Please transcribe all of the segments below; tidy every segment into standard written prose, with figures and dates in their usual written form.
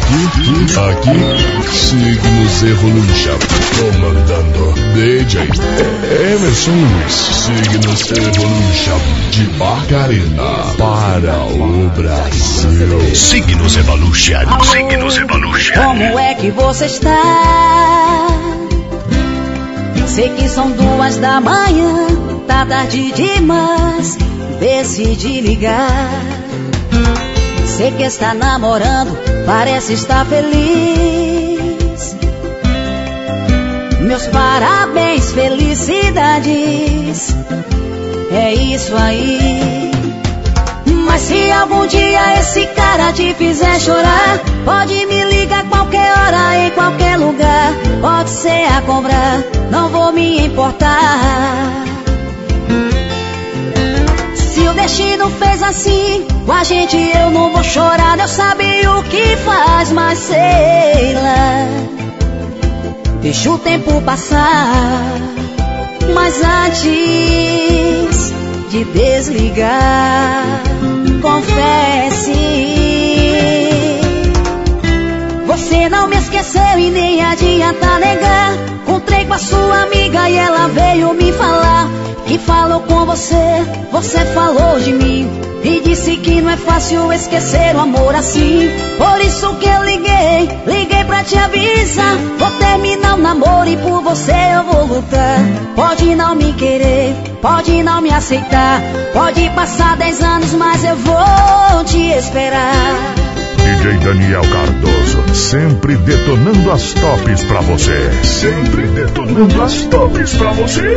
Aqui, Signos Evolution, comandando DJ Emerson Luiz. Signos Evolution, de Barcarena para o Brasil. Signos Evolution. Signos Evolution. Como é que você está? Sei que são 2 da manhã, tá tarde demais, decidi ligar. Sei que está namorando, parece estar feliz. Meus parabéns, felicidades, é isso aí. Mas se algum dia esse cara te fizer chorar, pode me ligar qualquer hora, em qualquer lugar. Pode ser a cobrar, não vou me importar. Se o destino fez assim com a gente, eu não vou chorar. Deus sabe o que faz, mas sei lá. Deixa o tempo passar. Mas antes de desligar, confesse, você não me esqueceu e nem adianta negar. Encontrei com a sua amiga e ela veio me falar que falou com você, você falou de mim e disse que não é fácil esquecer o amor assim. Por isso que eu liguei pra te avisar. Vou terminar o namoro e por você eu vou lutar. Pode não me querer, pode não me aceitar, pode passar 10 anos, mas eu vou te esperar. DJ Daniel Cardoso, sempre detonando as tops pra você. Sempre detonando as tops pra você.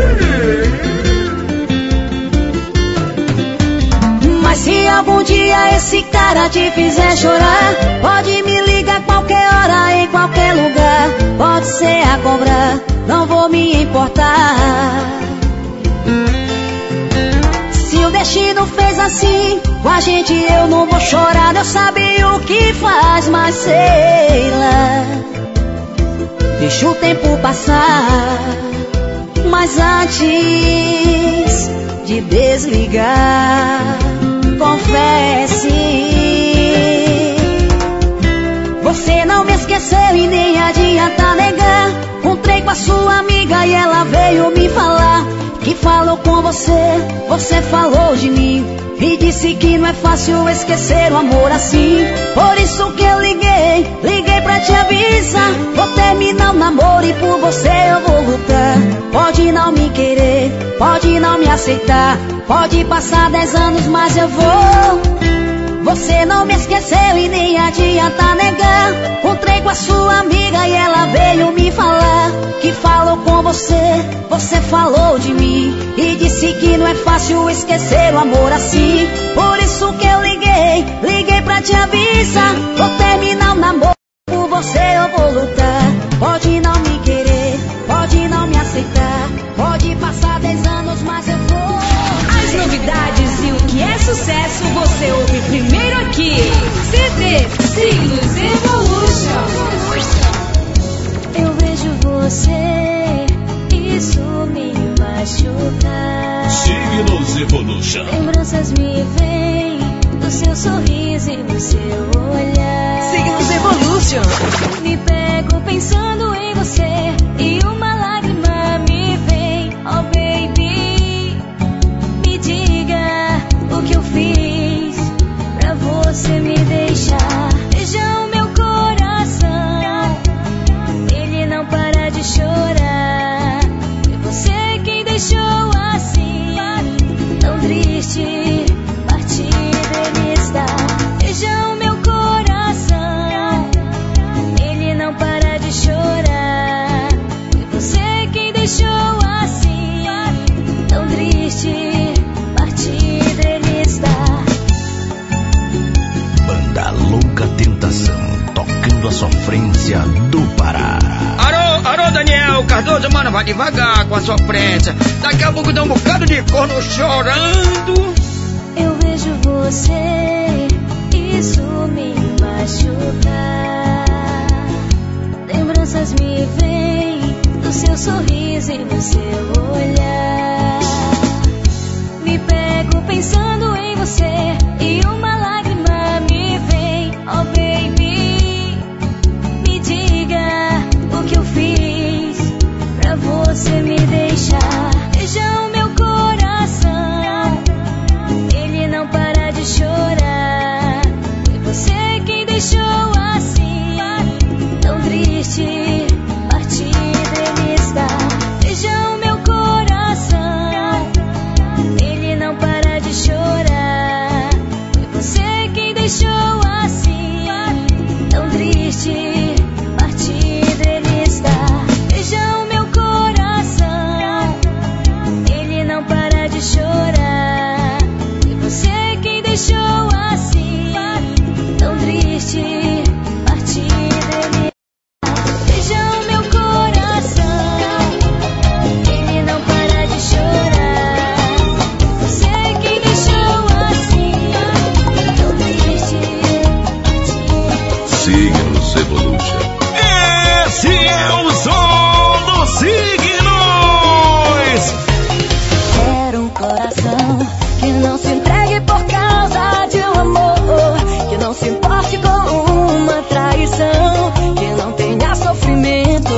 Mas se algum dia esse cara te fizer chorar, pode me ligar qualquer hora, em qualquer lugar. Pode ser a cobrar, não vou me importar. Se o destino fez assim com a gente, eu não vou chorar. Deus sabe o que faz, mas sei lá. Deixa o tempo passar. Mas antes de desligar, confesse, você não me esqueceu e nem adianta negar. Encontrei com a sua amiga e ela veio me falar que falou com você, você falou de mim e disse que não é fácil esquecer o amor assim. Por isso que eu liguei pra te avisar. Vou terminar o namoro e por você eu vou lutar. Pode não me querer, pode não me aceitar, pode passar 10 anos, mas eu vou. Você não me esqueceu e nem adianta negar. Encontrei com a sua amiga e ela veio me falar que falou com você, você falou de mim e disse que não é fácil esquecer o amor assim. Por isso que eu liguei pra te avisar. Vou terminar o namoro, por você eu vou lutar. Pode não me querer, pode não me aceitar, pode passar 10 anos, mas eu vou. As novidades e o que é sucesso você ouve primeiro aqui. CD Signos Evolution. Eu vejo você, isso me machuca. Signos Evolution. Lembranças me vêm do seu sorriso e do seu olhar. Signos Evolution. Me pego pensando em você e uma lágrima me vem. Oh baby, me diga o que eu fiz pra você me deixar. Veja o meu coração, ele não para de chorar. Foi você quem deixou assim, tão triste, partido ele está. Veja o meu coração, ele não para de chorar. Foi você quem deixou assim, tão triste, partido ele está. Banda Louca Tentação, tocando a sofrência do Pará. Alô, Daniel Cardoso, mano, vai devagar com a sofrência. Daqui a pouco dá um bocado de corno chorando. Eu vejo você, isso me machuca. Lembranças me vêm do seu sorriso e do seu olhar. Me pego pensando em você e uma lágrima me vem. Oh baby, deixou assim, tão triste, partido ele está. Veja o meu coração, ele não para de chorar. Foi você quem deixou assim, tão triste, partido ele está. Veja o meu coração, ele não para de chorar. Foi você quem deixou assim, tão triste, partido ele está. Veja o meu coração, ele não para de chorar. Foi você quem deixou assim, tão triste, partido. Signos Evolution. Esse é o som dos signos. Quero um coração que não se entregue por causa de um amor, que não se importe com uma traição, que não tenha sofrimentos.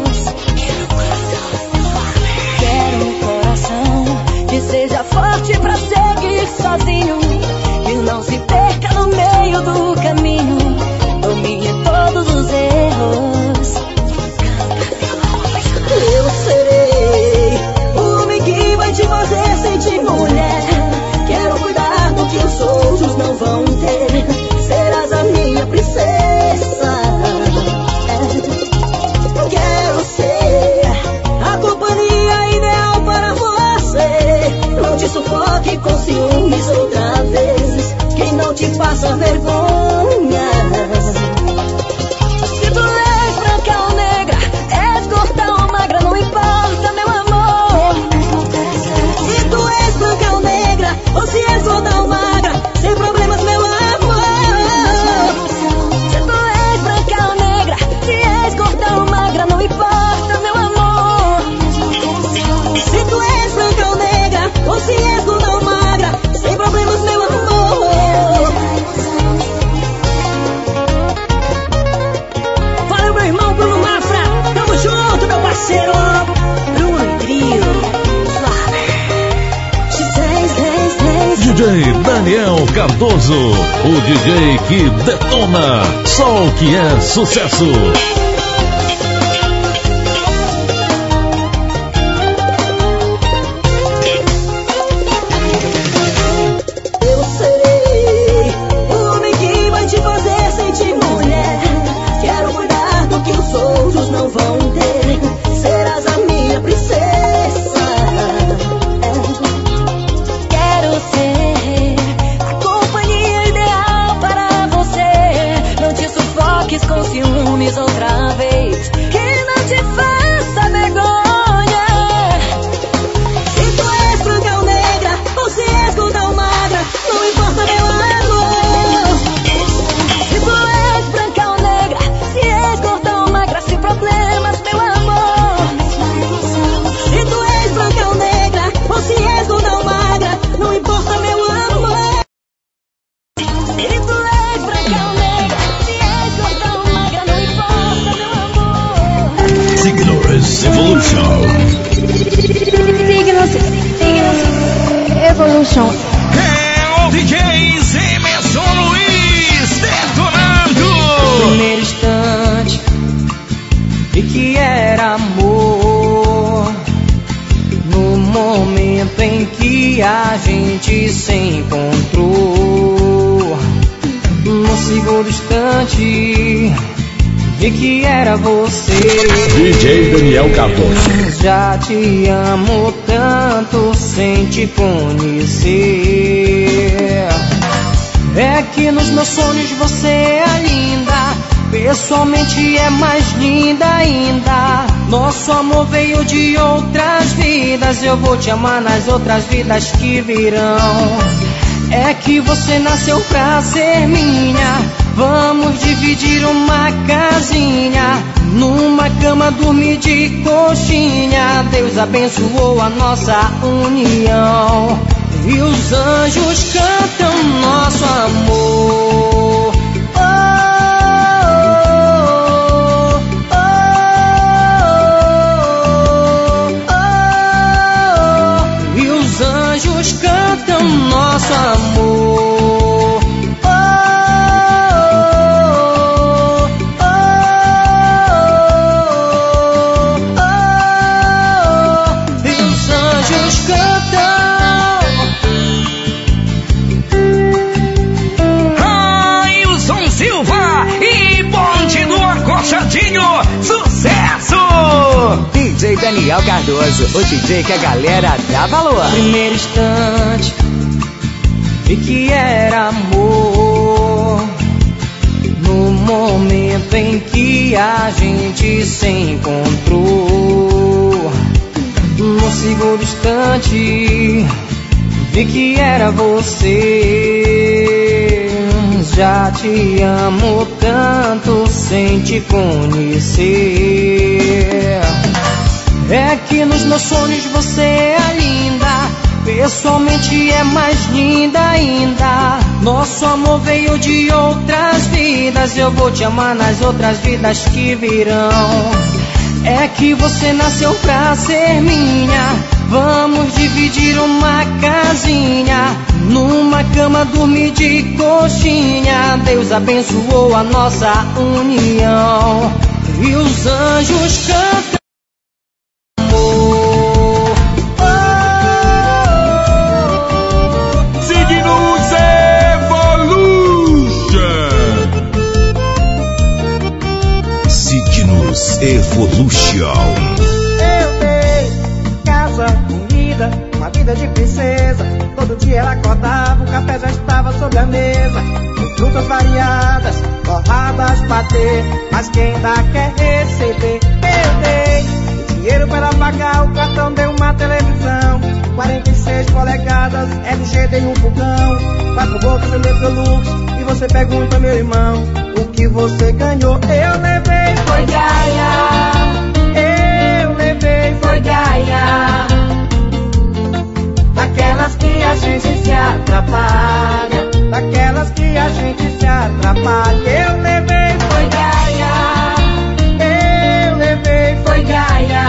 Quero um coração que seja forte pra seguir sozinho, que não se perca no meio do caminho, domine todos os erros. Eu serei o homem que vai te fazer sentir mulher. Quero cuidar do que os outros não vão ter. Serás a minha princesa. Quero ser a companhia ideal para você. Não te sufoque com ciúmes outra vez, quem não te faça vergonha. Se tu és branca ou negra, és gorda ou magra, não importa, meu amor. Se tu és branca ou negra, ou se és gorda ou magra, sem problemas, meu amor. Se tu és branca ou negra, se és gorda ou magra, não importa, meu amor. Se tu és branca ou negra, ou se és gorda ou magra, sem problemas, meu amor. Fala, meu irmão Bruno Mafra, tamo junto, meu parceiro Bruno e Trio. DJ Daniel Cardoso, o DJ que detona, só o que é sucesso. Eu serei o homem que vai te fazer sentir mulher. Quero cuidar do que os outros não vão ter. Serás a minha princesa. Quero ser a companhia ideal para você. Não te sufoques com ciúmes outra vez, que não te faça vergonha. Se tu és branca ou negra, ou se és gorda ou magra, não importa, meu amor. Se tu és branca ou negra, se és gorda ou magra, sem problemas, meu amor. Se tu és branca ou negra, ou se és gorda ou magra, não importa, meu amor. Se tu és branca ou negra, se és gorda ou magra, não importa, meu amor. Signos Evolution. Signos Evolution. É o DJ Emerson Luiz detonando. Primeiro instante, vi que era amor. No momento em que a gente se encontrou. No segundo instante, vi que era você. DJ Daniel Cardoso. Já te amo tanto sem te conhecer. É que nos meus sonhos você é linda, pessoalmente é mais linda ainda. Nosso amor veio de outras vidas, eu vou te amar nas outras vidas que virão. É que você nasceu pra ser minha, vamos dividir uma casinha, numa cama dormir de coxinha. Deus abençoou a nossa união e os anjos cantam nosso amor. Oh, oh, oh, oh, oh. E os anjos cantam nosso amor. Oh, oh, Daniel Cardoso, o DJ que a galera dá valor. Primeiro instante, vi que era amor. No momento em que a gente se encontrou. No segundo instante, vi que era você. Já te amo tanto sem te conhecer. É que nos meus sonhos você é linda, pessoalmente é mais linda ainda. Nosso amor veio de outras vidas, eu vou te amar nas outras vidas que virão. É que você nasceu pra ser minha, vamos dividir uma casinha, numa cama dormir de coxinha. Deus abençoou a nossa união e os anjos cantam. Evolution. Eu dei casa, comida, uma vida de princesa. Todo dia ela acordava, o café já estava sobre a mesa, com frutas variadas, torradas, patê. Mas quem ainda quer receber? Eu dei dinheiro para ela pagar, o cartão deu uma televisão 46 polegadas, LG dei um fogão, 4 bocas eu dei pro Lux. E você pergunta, meu irmão, o que você ganhou? Eu levei, foi Gaia. Eu levei, foi Gaia. Daquelas que a gente se atrapalha, daquelas que a gente se atrapalha. Eu levei, foi Gaia. Eu levei, foi Gaia.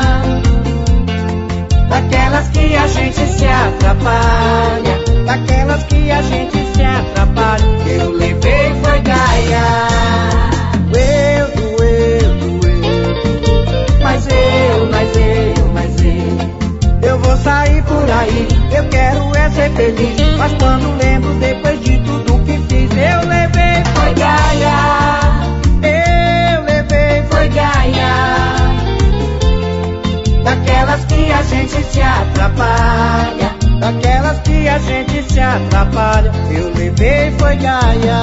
Daquelas que a gente se atrapalha, daquelas que a gente se atrapalha. Eu levei, foi Gaia. Eu vou sair por aí, eu quero é ser feliz. Mas quando lembro depois de tudo que fiz, eu levei, foi Gaia. Eu levei, foi Gaia. Daquelas que a gente se atrapalha, daquelas que a gente se atrapalha. Eu levei, foi Gaia.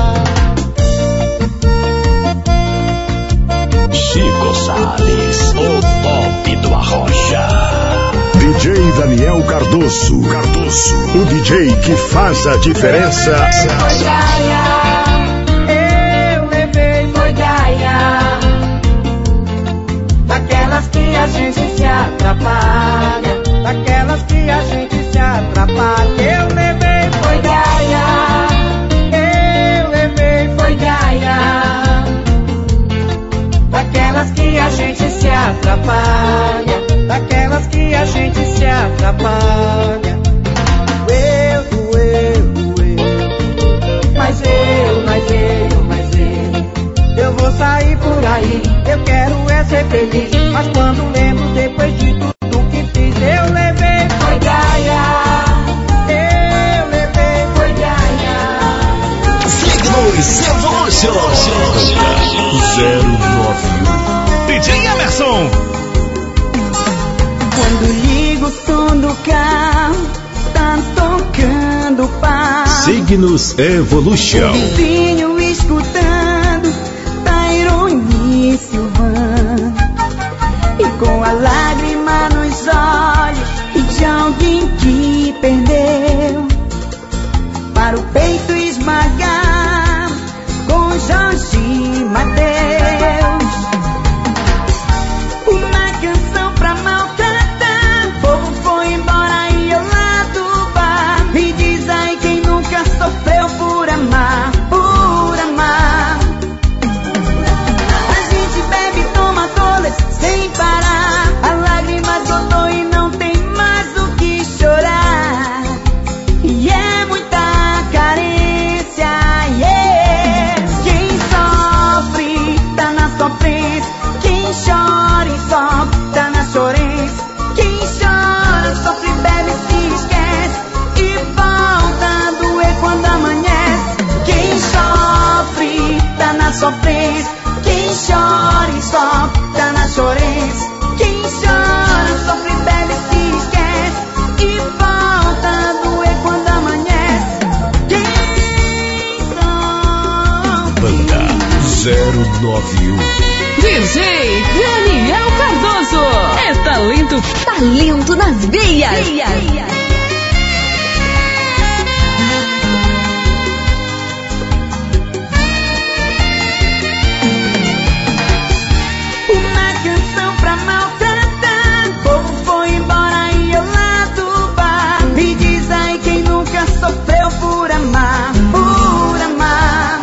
Chico Salles, o top do Arrocha. DJ Daniel Cardoso, o DJ que faz a diferença. Foi Gaia, eu levei, foi Gaia. Daquelas que a gente se atrapalha, daquelas que a gente se atrapalha. Eu levei, foi Gaia. Eu levei, foi Gaia. Daquelas que a gente se atrapalha, daquelas que a gente se atrapalha. Eu vou sair por aí, eu quero é ser feliz. Mas quando lembro depois de tudo que fiz, eu levei, foi Gaia. Eu levei, foi Gaia. Signos Evolution 091 DJ Emerson. Quando ligo o som do carro, tá tocando pau. Signos Evolution. O vizinho escutando Tairone e Silvano, e com a lágrima nos olhos de alguém que perdeu, para o peito esmagar com Jorge Mateus. Uma canção pra maltratar, o povo foi embora e eu lá do bar. Me diz aí quem nunca sofreu por amar, por amar. A gente bebe e toma todas sem parar, a lágrima soltou e não tem mais o que chorar. E é muita carência, yeah. Quem sofre tá na sofrência, quem chora e sofre tá na chorência. Quem chora, sofre, bebe, se esquece e volta a doer quando amanhece. Quem sofre tá na sofrência, quem chora e sofre tá na chorência. Quem chora 091. DJ Daniel Cardoso. É talento, talento nas veias. Uma canção pra maltratar. O povo foi embora e eu lá do bar. Me diz aí quem nunca sofreu por amar, por amar.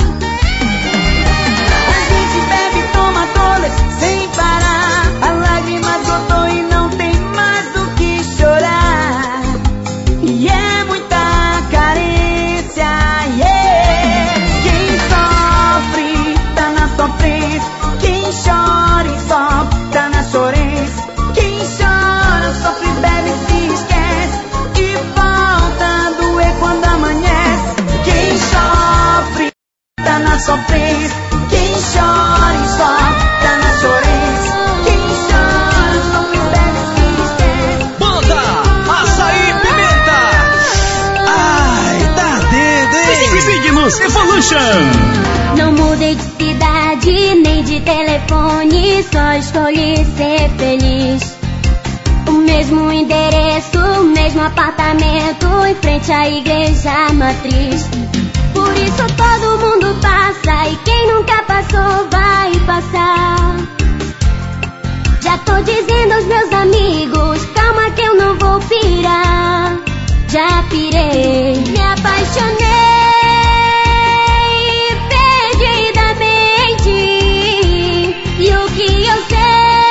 A gente bebe, toma todas sem parar. A lágrima brotou e não tem mais do que chorar. E é muita carência, yeah. Quem sofre tá na sofrência. Quem chora e sofre tá na chorência. Quem chora, sofre, bebe e se esquece. E volta a doer quando amanhece. Quem sofre tá na sofrência. Quem chora e sofre tá na chorência. Quem chora, sofre, bebe e se esquece. Banda Açaí Pimenta. Ai, tá dentro, hein? Signos Evolution. Não mudei de cidade, nem de telefone, só escolhi ser feliz. O mesmo endereço, o mesmo apartamento, em frente à igreja matriz. Por isso todo mundo passa, e quem nunca passou vai passar. Já tô dizendo aos meus amigos, calma que eu não vou pirar. Já pirei, me apaixonei perdidamente. E o que eu sei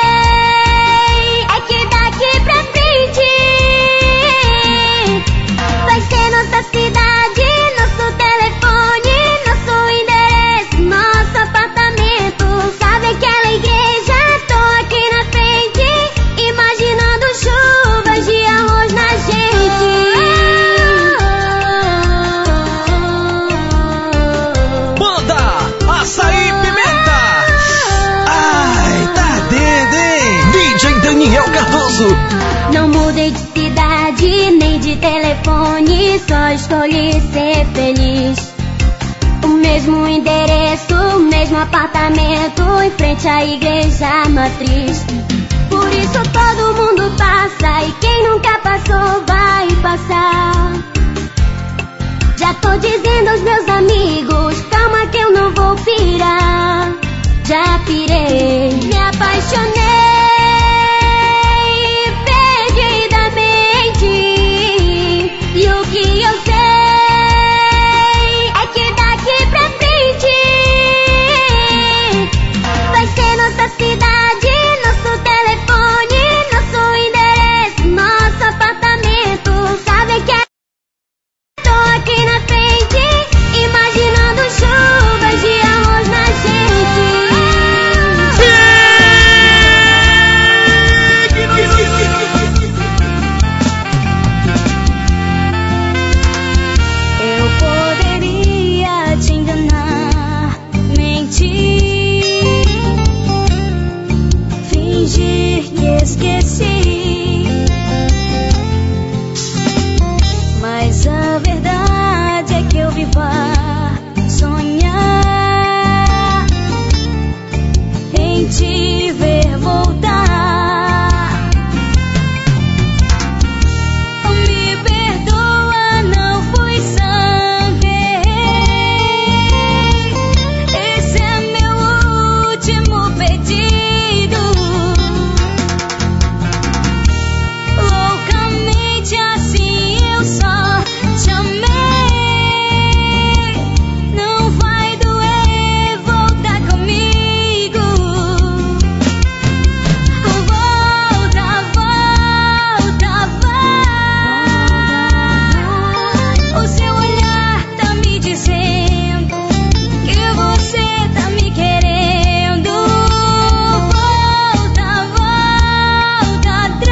é que daqui pra frente vai ser nossa cidade, nosso telefone, nosso endereço, nosso apartamento. Sabe aquela igreja? Tô aqui na frente, imaginando chuvas de arroz na gente. Banda Açaí Pimenta. Ai, tá dentro, hein? DJ Daniel Cardoso. Não mudei de cidade, nem de telefone, só escolhi ser feliz. O mesmo endereço, o mesmo apartamento, em frente à igreja matriz. Por isso todo mundo passa, e quem nunca passou vai passar. Já tô dizendo aos meus amigos, calma que eu não vou pirar. Já pirei, me apaixonei perdidamente. E o que eu sei é que daqui pra frente vai ser nossa cidade, nosso telefone, nosso endereço, nosso apartamento. Sabe que tô aqui na frente, imaginando chuvas de arroz na gente. Eu poderia te enganar, mentir, fingir que esqueci, mas a verdade é que eu vivo a sonhar em te ver voltar. Me perdoa, não fui saber. Esse é meu último pedido. Loucamente assim eu só te amei. Não vai doer voltar comigo. Volta, volta, vai. O seu olhar tá me dizendo que você tá me querendo. Volta, volta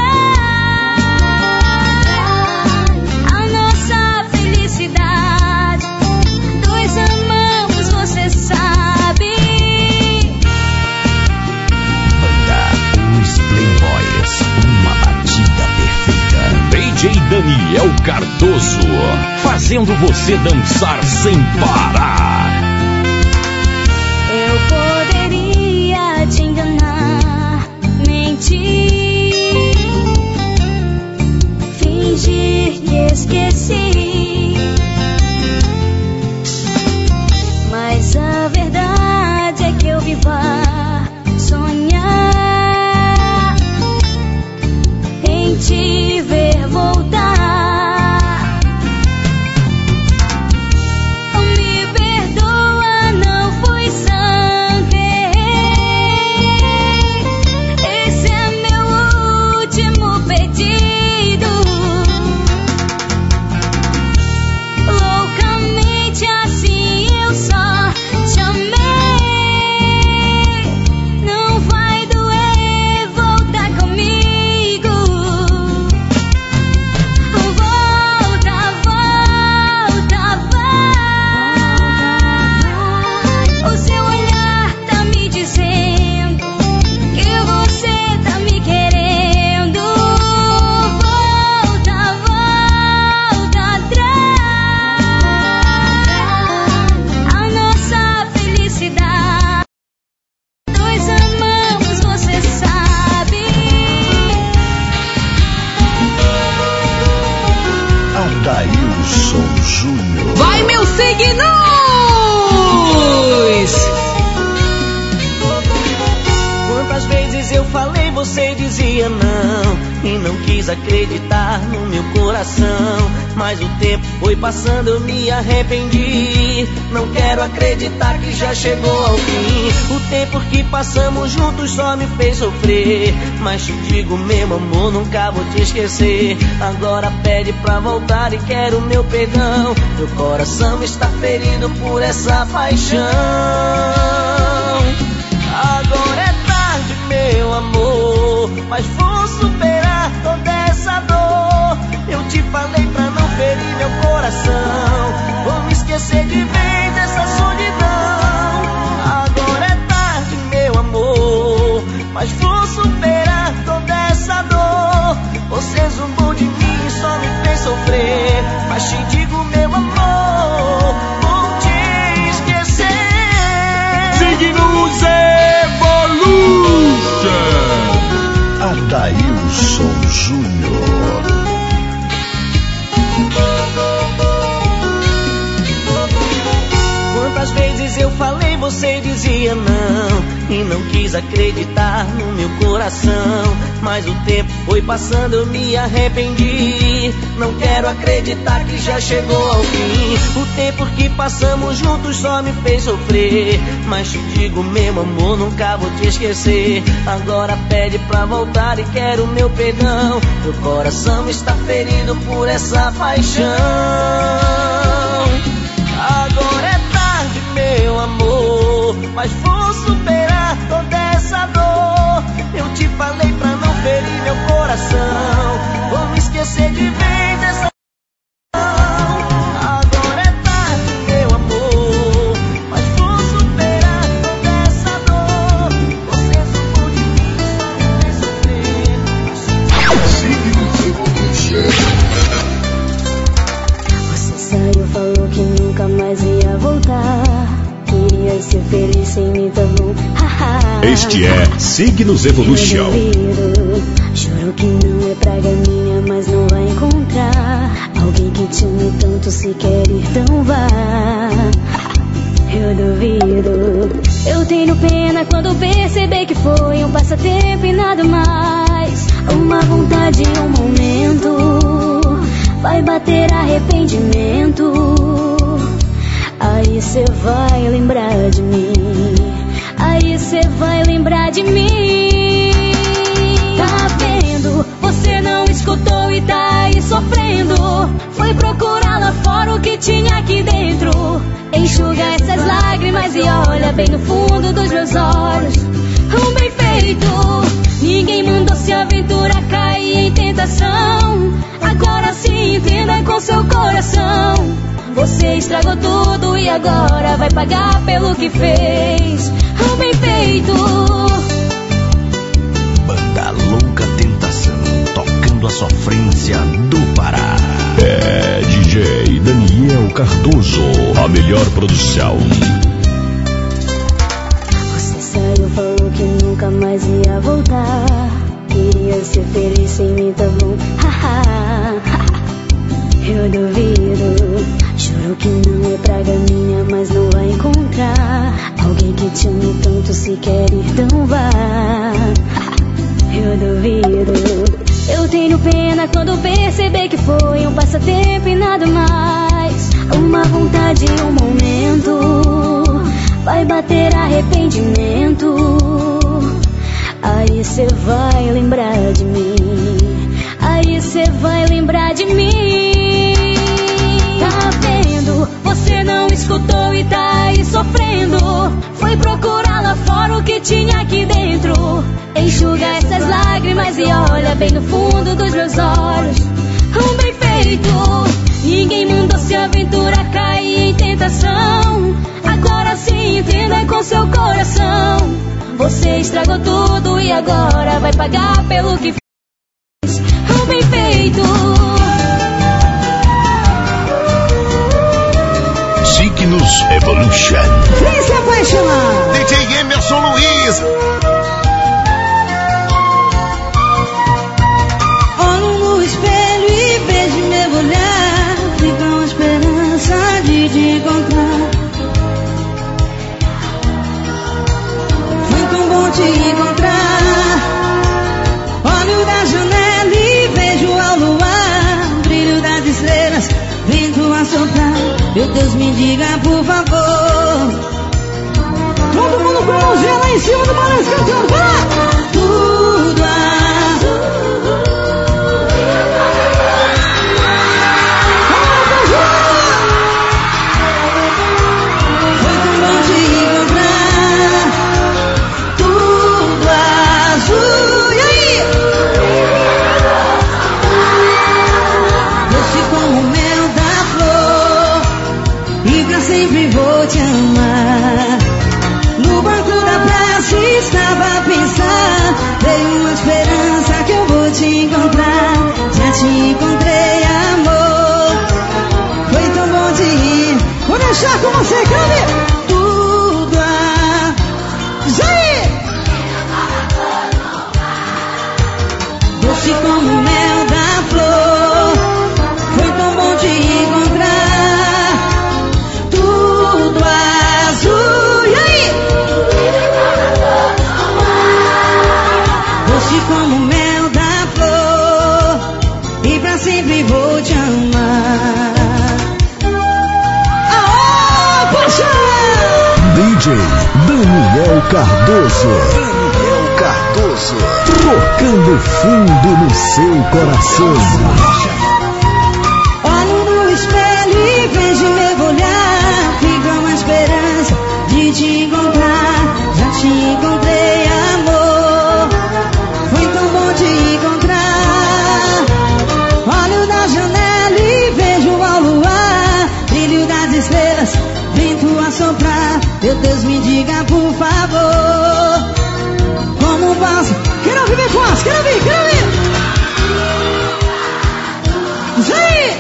atrás. A nossa felicidade, dois amamos, você sabe. Banda Os Playboys, uma batida perfeita. DJ Daniel Cardoso, fazendo você dançar sem parar. Eu quis acreditar no meu coração, mas o tempo foi passando, eu me arrependi. Não quero acreditar que já chegou ao fim. O tempo que passamos juntos só me fez sofrer, mas te digo mesmo, amor, nunca vou te esquecer. Agora pede pra voltar e quero meu perdão. Meu coração está ferido por essa paixão. Agora é tarde, meu amor, mas vou superar toda essa dor. Eu te falei pra não ferir meu coração, vou me esquecer de vez dessa solidão. Agora é tarde, meu amor, mas vou superar toda essa dor. Você zombou de mim e só me fez sofrer, mas te digo, meu amor, vou te esquecer. Signos Evolution. Adailson Júnior. Quantas vezes eu falei, você dizia não, e não quis acreditar no meu coração. Mas o tempo foi passando, eu me arrependi. Não quero acreditar que já chegou ao fim. O tempo que passamos juntos só me fez sofrer, mas te digo mesmo, amor, nunca vou te esquecer. Agora pede pra voltar e quero meu perdão. Meu coração está ferido por essa paixão. Agora é tarde, meu amor, mas vou superar toda essa dor. Eu te falei pra não ferir meu coração, vou me esquecer de vez dessa. Agora é tarde, meu amor, mas vou superar toda essa dor. Você zombou de mim, só me fez sofrer. Você saiu, falou que nunca mais ia voltar. Queria ser feliz sem mim, tá bom? Este é Signos Evolution. Juro que não é praga minha, mas não vai encontrar alguém que te ame tanto, se quer ir, então vá. Eu duvido. Eu tenho pena quando perceber que foi um passatempo e nada mais. Uma vontade, um momento, vai bater arrependimento. Aí cê vai lembrar de mim, aí cê vai lembrar de mim. Tá vendo? Você não escutou e tá aí sofrendo. Foi procurar lá fora o que tinha aqui dentro. Enxuga essas lágrimas e olha bem no fundo dos meus olhos. Bem feito. Ninguém mandou se aventurar, cair em tentação. Agora se entenda com seu coração. Você estragou tudo e agora vai pagar pelo que fez. Bem feito. Banda Louca Tentação, tocando a sofrência do Pará. É DJ Daniel Cardoso, a melhor produção. Você saiu, falou que nunca mais ia voltar. Queria ser feliz sem mim, tá bom? Eu duvido. Juro que não é praga minha, mas não vai encontrar alguém que te ame tanto, se quer ir, então vá. Eu duvido. Eu tenho pena quando perceber que foi um passatempo e nada mais. Uma vontade, um momento, vai bater arrependimento. Aí cê vai lembrar de mim, aí cê vai lembrar de mim. Tá vendo? Você não escutou e tá aí sofrendo. Foi procurar lá fora o que tinha aqui dentro. Enxuga essas lágrimas e olha bem no fundo dos meus olhos. Bem feito. Ninguém mandou se aventurar, cair em tentação. Agora se entenda com seu coração. Você estragou tudo e agora vai pagar pelo que fez. Bem feito. Signos Evolution. Vem se apaixonar. DJ Emerson Luiz. Olho no espelho e vejo meu olhar. Fico com a esperança de te encontrar. Foi tão bom te encontrar. Olho da janela e vejo Deus me diga por favor. Todo mundo com a mãozinha lá em cima do balanço cantando, vai lá! Tudo azul. Foi tão bom te encontrar. Tudo azul. E aí? Doce como o mel da flor, e pra sempre vou te amar. No banco da praça estava a pensar, veio uma esperança que eu vou te encontrar. Já te encontrei, amor. Foi tão bom de ir. Vou deixar com você, Cami! Tudo a Zé! Doce como o mel da flor, foi tão bom te encontrar. Tudo azul. E aí? Doce como o mel da flor, e pra sempre vou te amar. Aô, poxa! DJ Daniel Cardoso. Tocando fundo no seu coração. Olho no espelho e vejo meu olhar, fica uma esperança de te encontrar. Já te encontrei, amor. Foi tão bom te encontrar. Olho da janela e vejo ao luar, brilho das estrelas, vento a soprar. Meu Deus, me diga por favor, como posso? Quero ouvir bem forte, quero ouvir! Zé!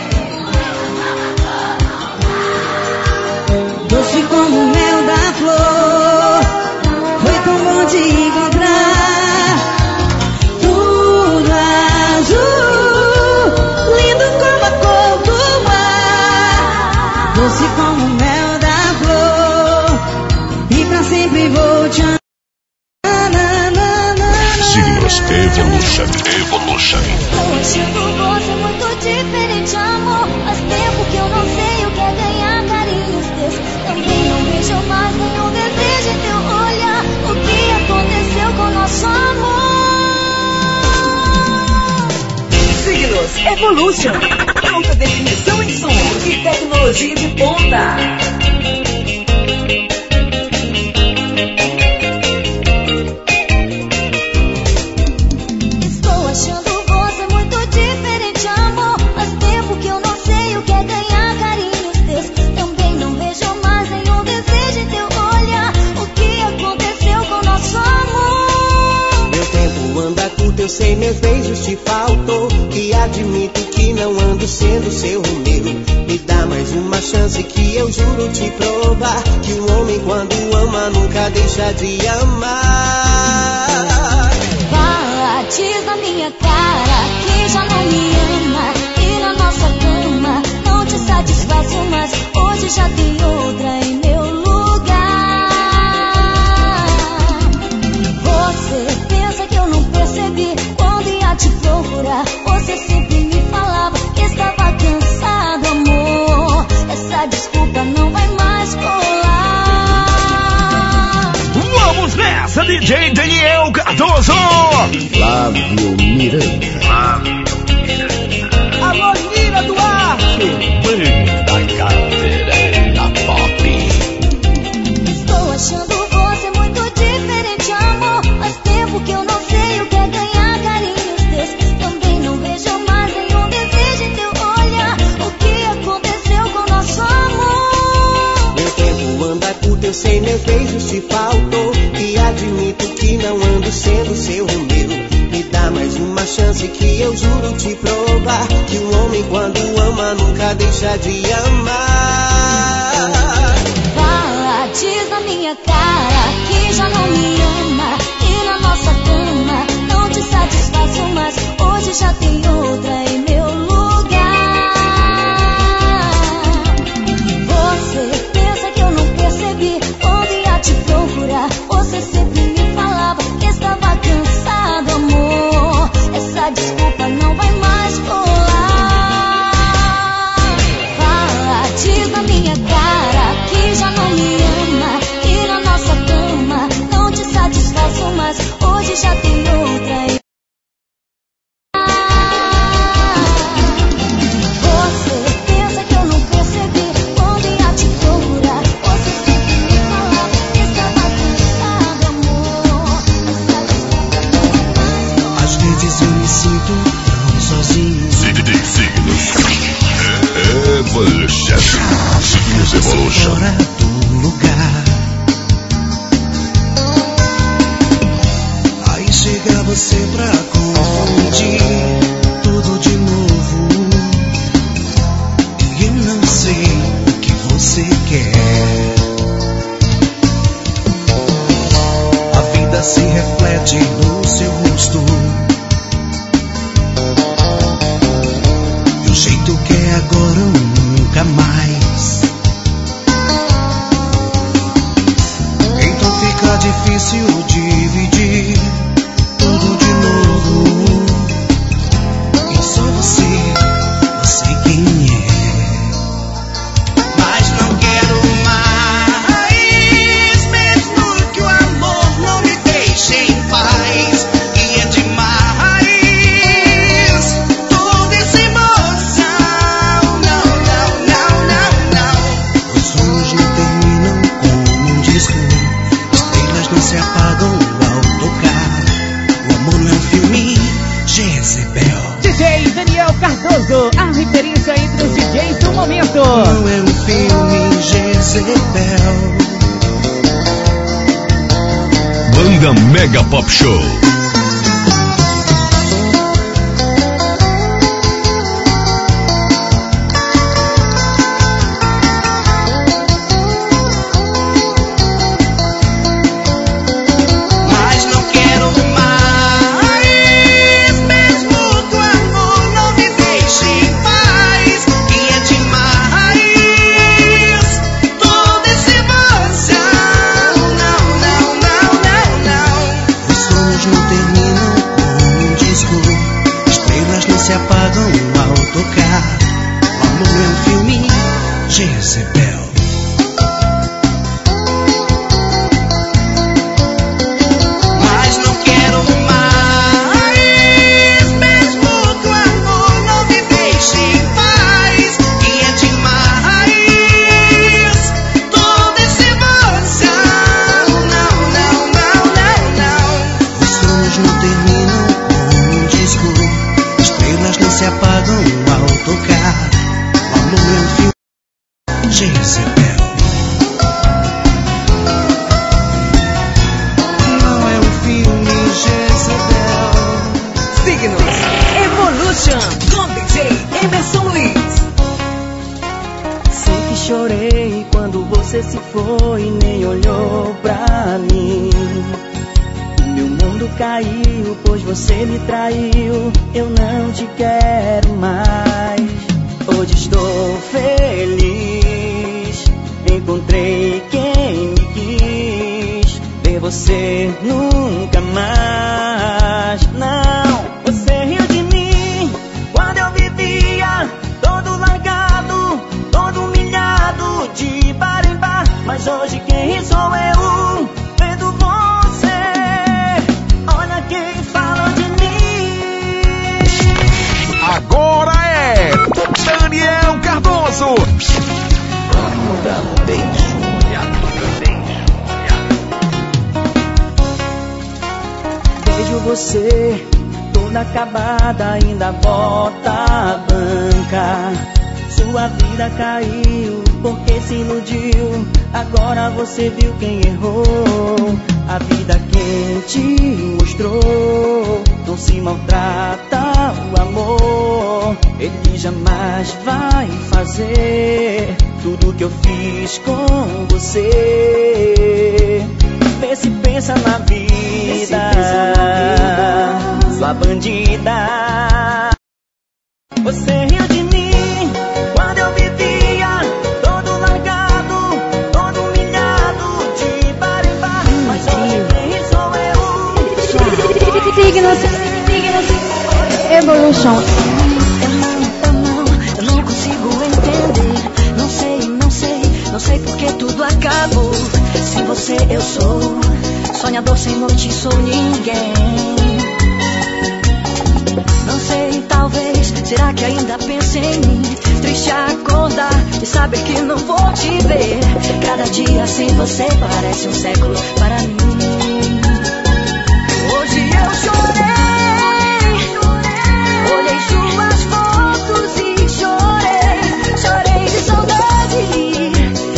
Doce como o mel da flor, foi tão bom te encontrar. Tudo azul, lindo como a cor do mar. Doce como o mel da flor, e pra sempre vou te amar. Signos Evolution. Tô achando você muito diferente, amor. Faz tempo que eu não sei o que é ganhar carinhos teus. Também não vejo mais nenhum desejo em teu olhar. O que aconteceu com nosso amor? Signos Evolution. Alta definição em som e tecnologia de ponta. Estou achando você muito diferente, amor. Faz tempo que eu não sei o que é ganhar carinhos teus. Também não vejo mais nenhum desejo em teu olhar. O que aconteceu com nosso amor? Meu tempo anda curto, eu sei, meus beijos te faltou. E admito que não ando sendo seu Romeu. Me dá mais uma chance que eu juro te provar, que um homem quando ama nunca deixa de amar. Fala, diz na minha cara que já não me ama. E na nossa cama não te satisfaço mais. Hoje já tem outra em meu lugar. Você pensa que eu não percebi quando ia te procurar. Você sempre me falava que estava cansado, amor. Essa desculpa não vai mais colar. Vamos nessa, DJ Daniel Cardoso. Flávio Miranda. Alô, Lira Duarte! Da carteira pop. Estou achando você muito diferente, amor. Faz tempo que eu não sei o que é ganhar carinhos teus. Também não vejo mais nenhum desejo em teu olhar. O que aconteceu com nosso amor? Meu tempo anda curto, eu sei, meus beijos te faltou. E admito que não ando sendo seu Romeu. Me dá mais uma chance que eu juro te provar, que um homem quando ama nunca deixa de amar. Fala, diz na minha cara que já não me ama. E na nossa cama não te satisfaço mais. Hoje já tem outra em meu lugar. Você pensa que eu não percebi quando ia te procurar. Você sempre me falava que estava cansado, amor. Essa desculpa não vai mais colar. Fala, diz na minha cara Dance Evolution. Fora do lugar. Aí chega você pra confundir tudo de novo. E eu não sei o que você quer. A vida se reflete no seu rosto. Do jeito que é agora ou nunca mais. Então fica difícil dividir tudo de novo. E só você quem é. Mas não quero mais, mesmo que o amor não me deixe em paz. E é demais. Toda essa emoção. Não. Os sonhos não terminam como um disco. Estrelas não se apagam ao tocar. O amor não é um filme, Jezebel. DJ Daniel Cardoso, a referência entre os DJs do momento. Não é um filme, Jezebel. Banda Mega Pop Show. Mas não quero mais, mesmo que o amor não me deixe em paz. E é demais, toda essa emoção. Não. Os sonhos não terminam como um disco. Estrelas não se apagam ao tocar. O amor é um filme, Jezebel. Mas não quero mais, mesmo que o amor não me deixe em paz. E é demais, toda essa emoção. Não. Os sonhos não terminam como um disco. Estrelas não se apagam ao tocar. O amor é um filme, Jezebel. Não é um filme, Jezebel. Signos Evolution com DJ Emerson Luiz. Sei que chorei quando você se foi e nem olhou pra mim. O meu mundo caiu, pois você me traiu. Eu não te quero mais. Hoje estou feliz. Encontrei quem me quis. Ver você nunca mais. Não, você riu de mim quando eu vivia todo largado, todo humilhado, de bar em bar. Mas hoje quem sou eu, vendo você. Olha quem fala de mim. Agora é Daniel Cardoso. Vejo você toda acabada, ainda bota a banca. Sua vida caiu porque se iludiu. Agora você viu quem errou. A vida quem te mostrou. Não se maltrata o amor. Ele jamais vai fazer tudo que eu fiz com você. Vê se pensa na vida, sua bandida. Você riu de mim quando eu vivia todo largado, todo humilhado, de bar em bar. Mas hoje quem sou eu? Signos Evolution. Eu não consigo entender. Não sei porque tudo acabou. Sem você eu sou sonhador, sem noite sou ninguém. Não sei, talvez, será que ainda pensa em mim? Triste acordar e saber que não vou te ver. Cada dia sem você parece um século para mim. Hoje eu chorei, olhei suas fotos e chorei. Chorei de saudade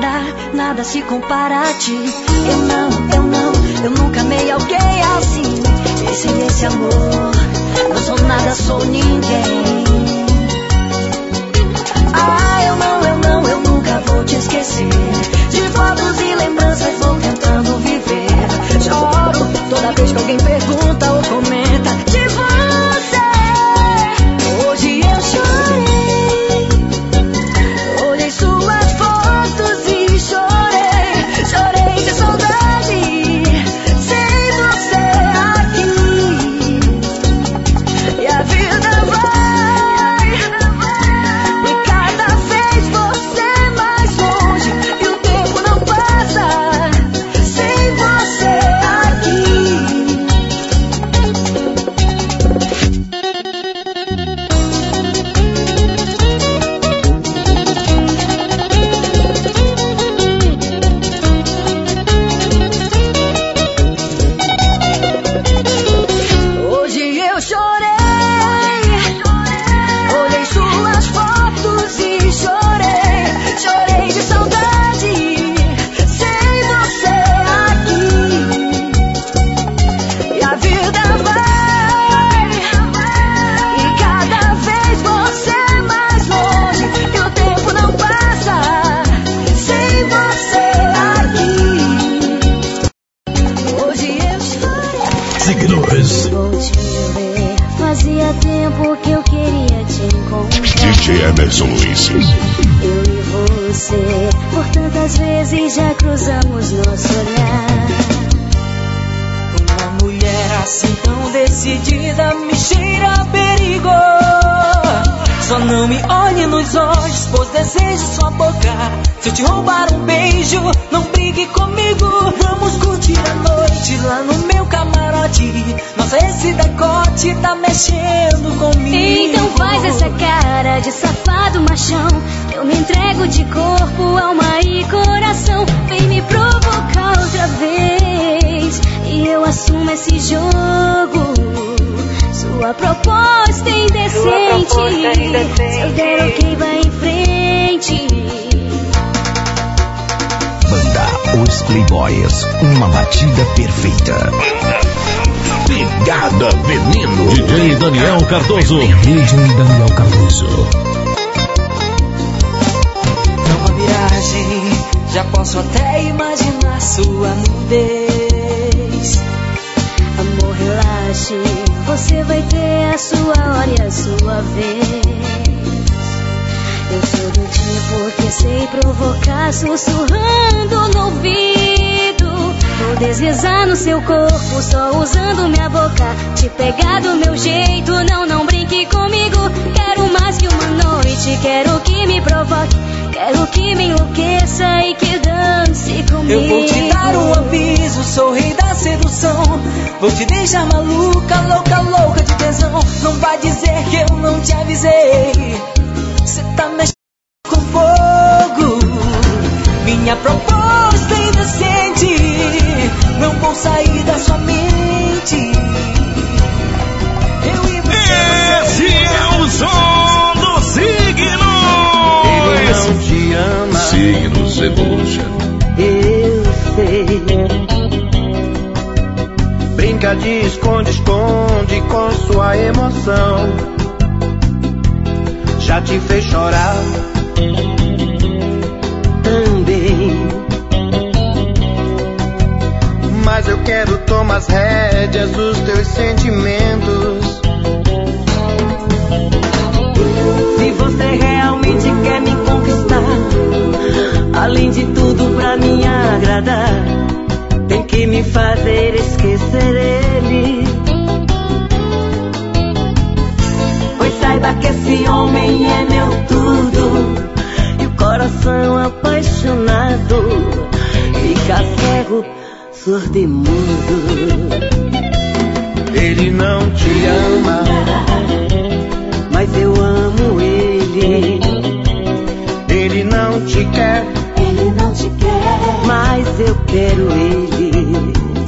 nada se compara a ti. Eu nunca amei alguém assim. Sem esse amor, não sou nada, sou ninguém. Eu nunca vou te esquecer. De fotos e lembranças vou tentando viver. Choro toda vez que alguém pergunta ou comenta de você. Hoje eu chorei, olhei suas fotos e chorei. Chorei de saudade, sem você aqui. E a vida vai, e cada vez você mais longe. E o tempo não passa sem você aqui. Hoje eu chorei, olhei suas fotos e chorei. Chorei de saudade, sem você aqui. E a vida vai, e cada vez você mais longe. E o tempo não passa sem você aqui. Hoje eu chorei. Signos. Vou te ver. Fazia tempo que eu queria te encontrar. DJ Emerson Luiz. Eu e você, por tantas vezes já cruzamos nosso olhar. Uma mulher assim tão decidida me cheira a perigo. Só não me olhe nos olhos, pois desejo sua boca. Se eu te roubar um beijo, não brigue comigo. Vamos curtir a noite lá no meu camarote. Nossa, esse decote tá mexendo comigo. Então faz essa cara de safado machão. Eu me entrego de corpo, alma e coração. Vem me provocar outra vez e eu assumo esse jogo. Sua proposta é indecente. Se eu der ok, vai em frente. Banda Os Playboys, uma batida perfeita. Pegada Veneno. DJ Daniel Cardoso. DJ Daniel Cardoso. Numa viagem, já posso até imaginar sua nudez. Amor, relaxe, você vai ter a sua hora e a sua vez. Eu sou do tipo que sei provocar, sussurrando no ouvido. Vou deslizar no seu corpo, só usando minha boca. Te pegar do meu jeito, não brinque comigo. Quero mais que uma noite, quero que me provoque. Quero que me enlouqueça e que dance comigo. Eu vou te dar um aviso, sou o rei da sedução. Vou te deixar maluca, louca, louca de tesão. Não vai dizer que eu não te avisei. Cê tá mexendo com fogo. Minha proposta é indecente. Não vou sair da sua mente. Eu e você. Esse é o som do signo. Ele não te ama. Signos Evolution. Eu sei. Brinca de esconde-esconde com sua emoção. Já te fez chorar também. Mas eu quero tomar as rédeas dos teus sentimentos. Se você realmente quer me conquistar, além de tudo pra me agradar, tem que me fazer esquecer ele. Pois saiba que esse homem é meu tudo, e o coração apaixonado fica cego, surdo e mudo. Ele não te ama, mas eu amo ele. ele não te quer, mas eu quero ele.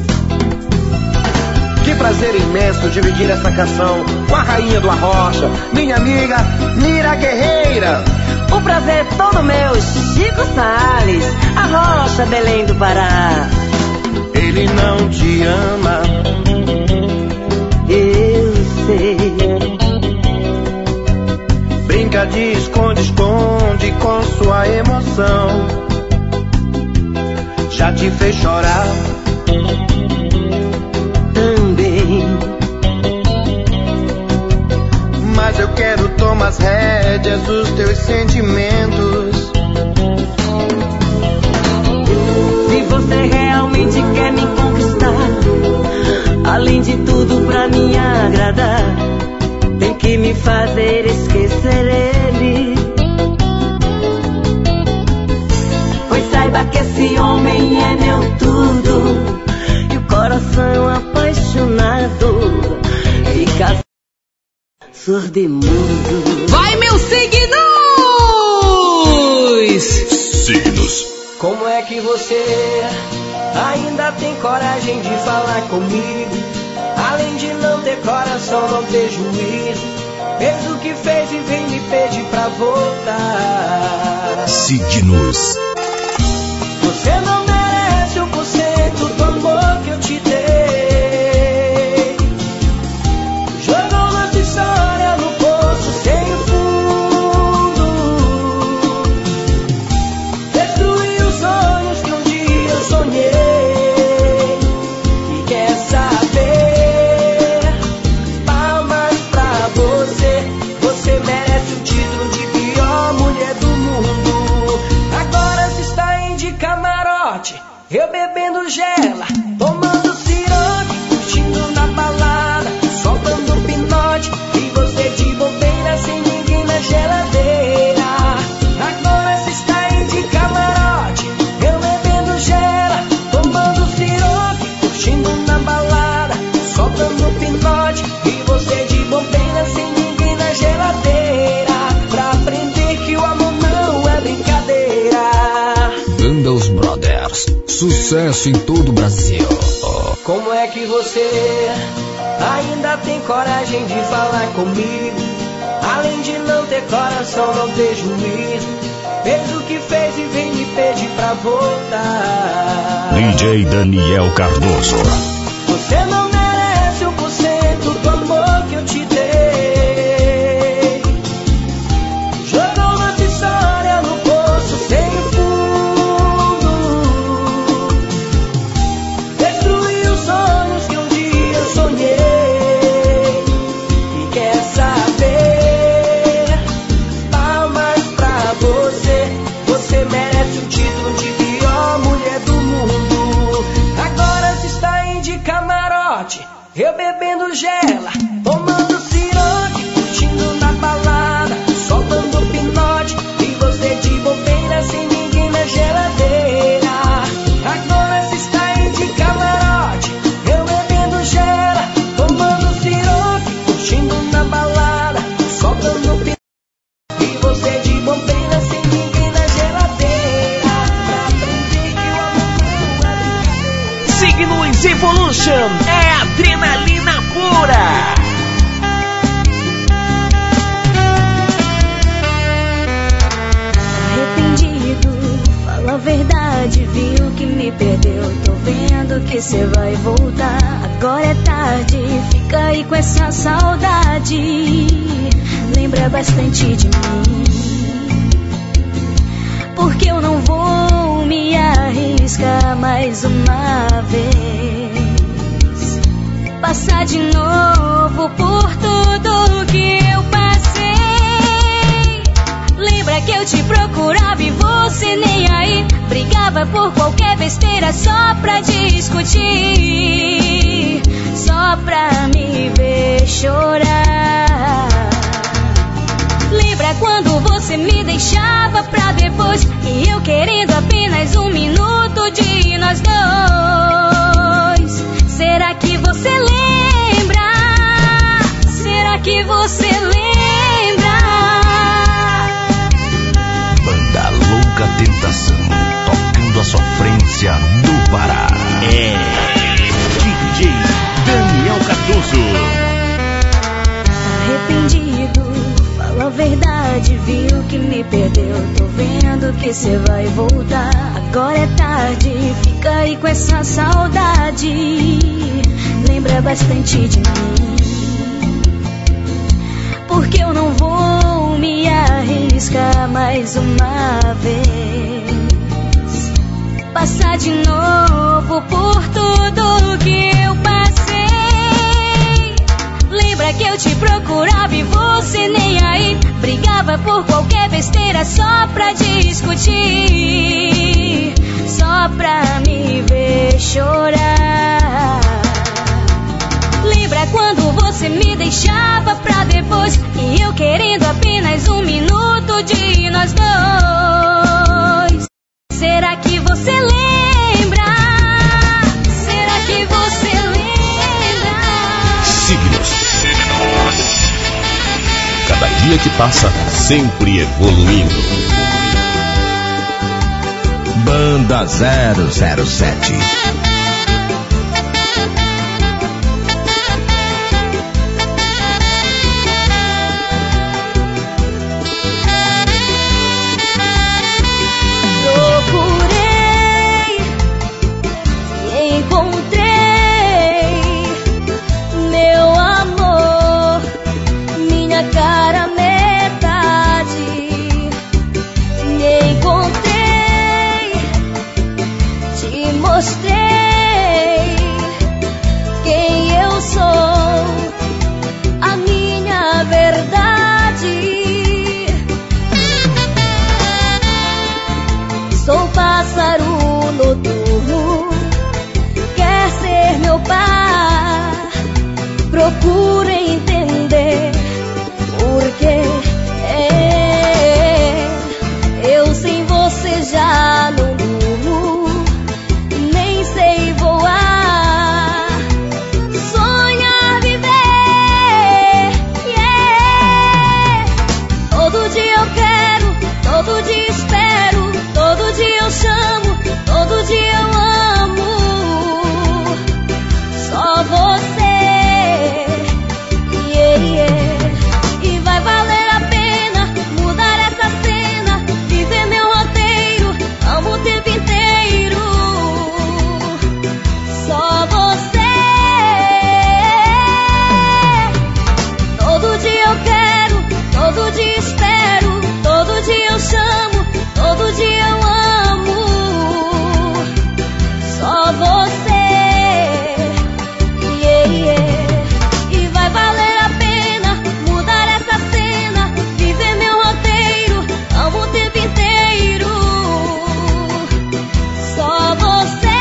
Que prazer imenso dividir essa canção com a rainha do Arrocha, minha amiga Mira Guerreira. O prazer é todo meu, Chico Salles, a Rocha, Belém do Pará. Ele não te ama, eu sei. Brinca de esconde-esconde com sua emoção. Já te fez chorar também. Mas eu quero tomar as rédeas dos teus sentimentos. Se você realmente quer me conquistar, além de tudo pra me agradar, tem que me fazer esquecer ele. Pois saiba que esse homem é meu tudo, e o coração apaixonado fica surdo e mudo. Vai, meus signos! Signos. Como é que você ainda tem coragem de falar comigo? Além de não ter coração, não ter juízo, fez o que fez e vem me pedir pra voltar. Signos. Você não merece 1% do amor que eu te dei. Jogou nossa história no poço sem fundo, destruiu os sonhos que um dia eu sonhei. E quer saber? Palmas pra você. Você merece o título de pior mulher do mundo. Agora se está em de camarote, eu bebendo gela, tomando siroque, curtindo na balada, soltando pinote, e você de bobeira sem ninguém na geladeira. Agora se está em de camarote, eu bebendo gela, tomando siroque, curtindo na balada, soltando pinote, e você de bobeira sem ninguém na geladeira. Pra aprender que o amor não é brincadeira. Banda Brothers, sucesso em todo o Brasil. Como é que você ainda tem coragem de falar comigo? Além de não ter coração, não ter juízo, fez o que fez e vem me pedir pra voltar. DJ Daniel Cardoso. Você não merece 1% do amor que eu te dei. Jogou nossa história no poço sem fundo, destruiu os sonhos que um dia eu sonhei. E quer saber? Palmas pra você. Você merece o título de pior mulher do mundo. Agora se está em de camarote, eu bebendo gela, tomando siroque, curtindo na balada, soltando pinote, e você de bobeira sem ninguém na geladeira. Agora se está em de camarote, eu bebendo gela, tomando siroque, curtindo na balada, soltando pinote, e você de bobeira sem ninguém na geladeira. Pra aprender que o amor não é brincadeira. Signos Evolution é adrenalina pura. Arrependido, fala a verdade, viu que me perdeu. Tô vendo que cê vai voltar. Agora é tarde, fica aí com essa saudade. Lembra bastante de mim, porque eu não vou me arriscar mais uma vez. Passar de novo por tudo que eu passei. Lembra que eu te procurava e você nem aí. Brigava por qualquer besteira só pra discutir, só pra me ver chorar. Lembra quando você me deixava pra depois, e eu querendo apenas 1 minuto de nós dois. Será que você lembra? Será que você lembra? Banda Louca Tentação, tocando a sofrência do Pará. É DJ Daniel Cardoso. Arrependido, fala a verdade, saudade, viu que me perdeu. Tô vendo que cê vai voltar. Agora é tarde, fica aí com essa saudade. Lembra bastante de mim, porque eu não vou me arriscar mais uma vez. Passar de novo por tudo que eu passei. Lembra que eu te procurava e você nem aí. Brigava por qualquer besteira só pra discutir, só pra me ver chorar. Lembra quando você me deixava pra depois, e eu querendo apenas um minuto de nós dois? Será que você lembra? Será que você lembra? Signos. Cada dia que passa, sempre evoluindo. Banda 007. Procura entender porque eu sem você já não durmo, nem sei voar, sonhar, viver. Todo dia eu quero, todo dia espero, todo dia eu chamo, todo dia eu amo. Só você. E vai valer a pena mudar essa cena, viver meu roteiro, amo o tempo inteiro. Só você. Todo dia eu quero, todo dia espero, todo dia eu chamo, todo dia eu amo. Só você. E vai valer a pena mudar essa cena, viver meu roteiro, amo o tempo inteiro. Só você.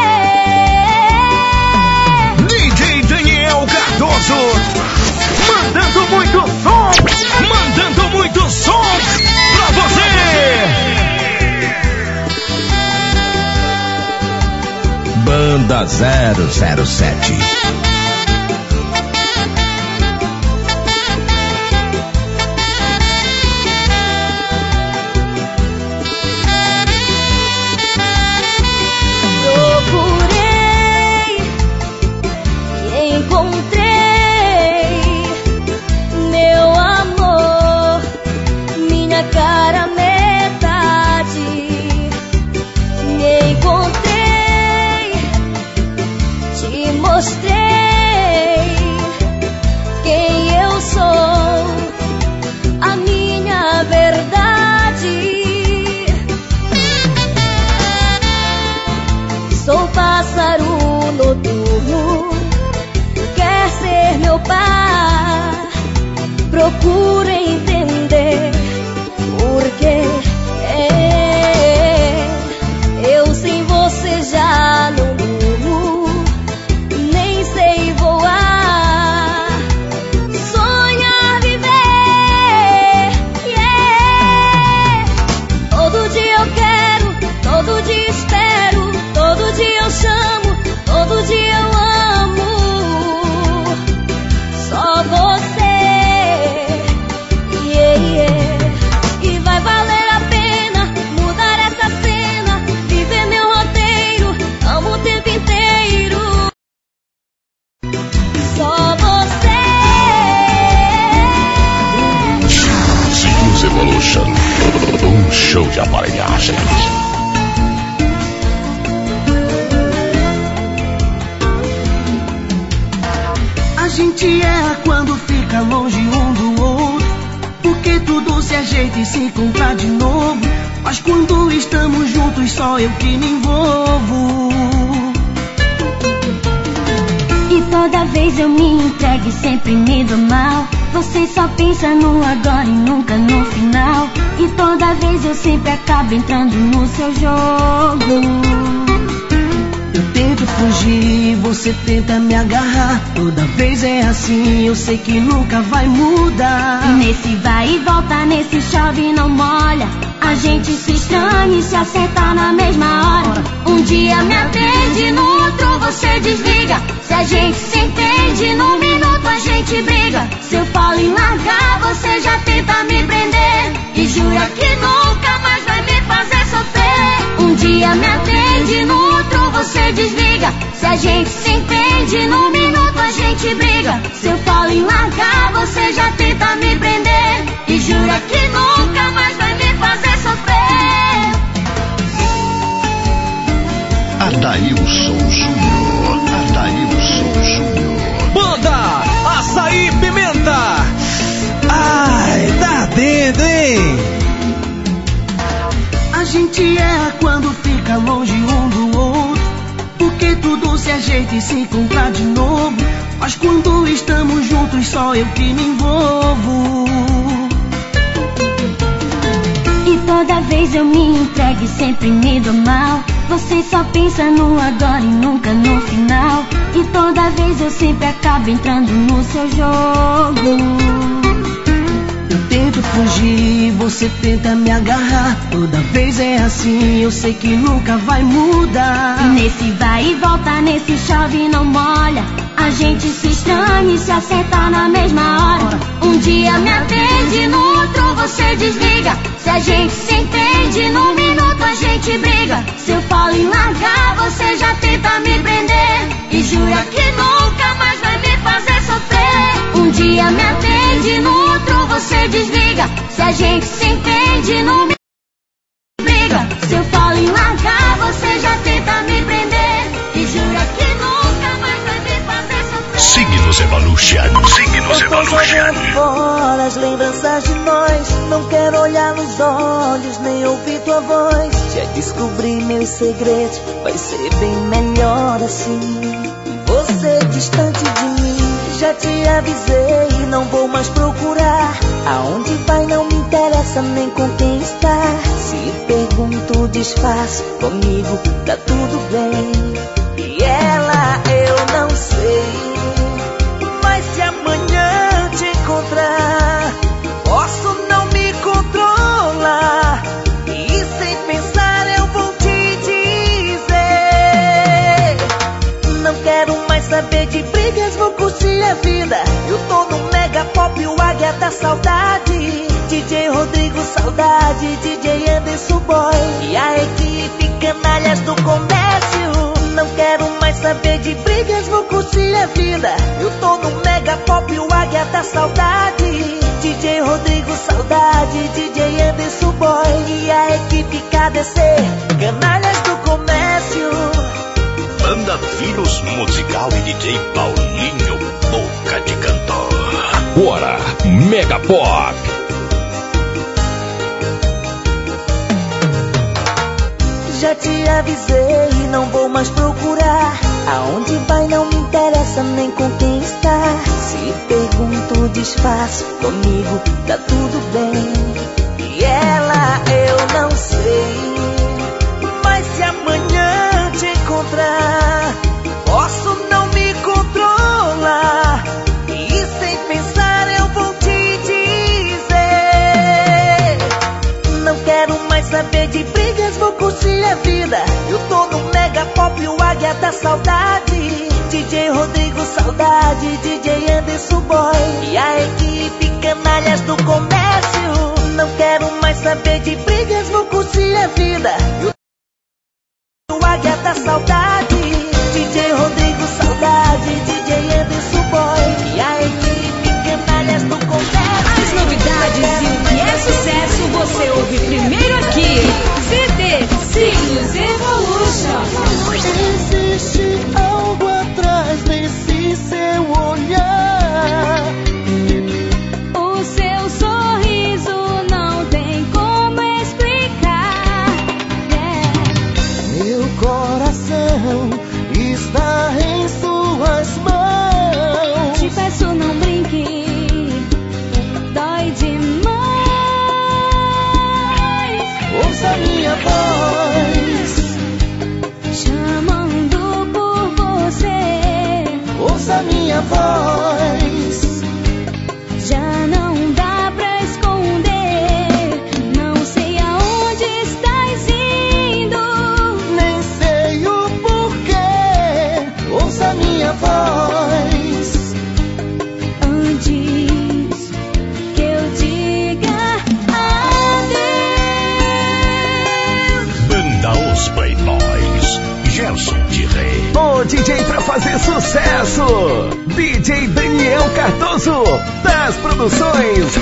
DJ Daniel Cardoso, mandando muito som, mandando muito som pra você. Banda 007. Mostrei fica longe um do outro, porque tudo se ajeita e se encontra de novo. Mas quando estamos juntos só eu que me envolvo. E toda vez eu me entrego e sempre me dou mal. Você só pensa no agora e nunca no final. E toda vez eu sempre acabo entrando no seu jogo. Eu tento fugir, você tenta me agarrar. Toda vez é assim, eu sei que nunca vai mudar. Nesse vai e volta, nesse chove e não molha, a gente se estranha e se acerta na mesma hora. Um dia me atende, no outro você desliga. Se a gente se entende, num minuto a gente briga. Se eu falo em largar, você já tenta me prender e jura que nunca mais vai me fazer sofrer. Um dia me atende, no outro você desliga. Se a gente se entende, num minuto a gente briga. Se eu falo em largar, você já tenta me prender e jura que nunca mais vai me fazer sofrer. Adailson Júnior. Adailson Júnior. Banda Açaí Pimenta. Ai, tá dentro, hein? A gente erra quando fica longe um do outro, porque tudo se ajeita e se encontra de novo. Mas quando estamos juntos só eu que me envolvo. E toda vez eu me entrego e sempre me dou mal. Você só pensa no agora e nunca no final. E toda vez eu sempre acabo entrando no seu jogo. Eu tento fugir, você tenta me agarrar. Toda vez é assim, eu sei que nunca vai mudar. Nesse vai e volta, nesse chove e não molha, a gente se estranha e se acerta na mesma hora. Um dia me atende, no outro você desliga. Se a gente se entende, num minuto a gente briga. Se eu falo em largar, você já tenta me prender e jura que nunca mais vai me fazer sofrer. Um dia me atende, no outro você desliga. Se a gente se entende, num minuto briga. Se eu falo em largar, você já tenta me prender e jura que nunca mais vai me fazer sofrer. Signos Evolution. Signos Eu tô Evolution. jogando fora as lembranças de nós. Não quero olhar nos olhos, nem ouvir tua voz. Já descobri meus segredos, vai ser bem melhor assim. Você distante de mim, já te avisei, não vou mais procurar. Aonde vai não me interessa, nem com quem está. Se pergunto, disfarço, comigo tá tudo bem. E ela eu não sei, mas se amanhã te encontrar, posso não me controlar. E sem pensar eu vou te dizer, não quero mais saber de brigas, vou curtir a vida. Eu tô no Mega Pop, o Águia da Saudade. DJ Rodrigo Saudade, DJ Anderson Boy e a equipe Canalhas do Comércio. Não quero mais saber de brigas, vou curtir a vida. Eu tô no Mega Pop, o Águia da Saudade. DJ Rodrigo Saudade, DJ Anderson Boy e a equipe KDC, Canalhas do Comércio. Banda Vírus Musical e DJ Paulinho Boca de Cantor. Agora, Mega Pop. Já te avisei, não vou mais procurar. Aonde vai não me interessa, nem com quem está. Se pergunto, disfarço, comigo tá tudo bem. E ela eu não sei, mas se amanhã te encontrar, posso não me controlar. E sem pensar eu vou te dizer, não quero mais saber de brigas, vou curtir a vida. Eu tô no Mega Pop, o Águia da Saudade. DJ Rodrigo Saudade, DJ Anderson Boy e a equipe Canalhas do Comércio. Não quero mais saber de brigas, vou curtir a vida. Eu tô no Águia da Saudade. DJ Rodrigo Saudade, DJ Anderson Boy e a equipe Canalhas do Comércio. As novidades e o que é sucesso você ouve primeiro aqui. CD Signos Evolution. Existe algo atrás desse seu olhar que está em suas mãos. Te peço, não brinque, dói demais. Ouça minha voz, chamando por você. ouça minha voz, já não dá pra esconder. Não sei aonde estás indo, nem sei o porquê. Ouça minha voz, antes que eu diga adeus. Banda Os Playboys, Gelson de Rei. O DJ pra fazer sucesso, DJ Daniel Cardoso, das produções.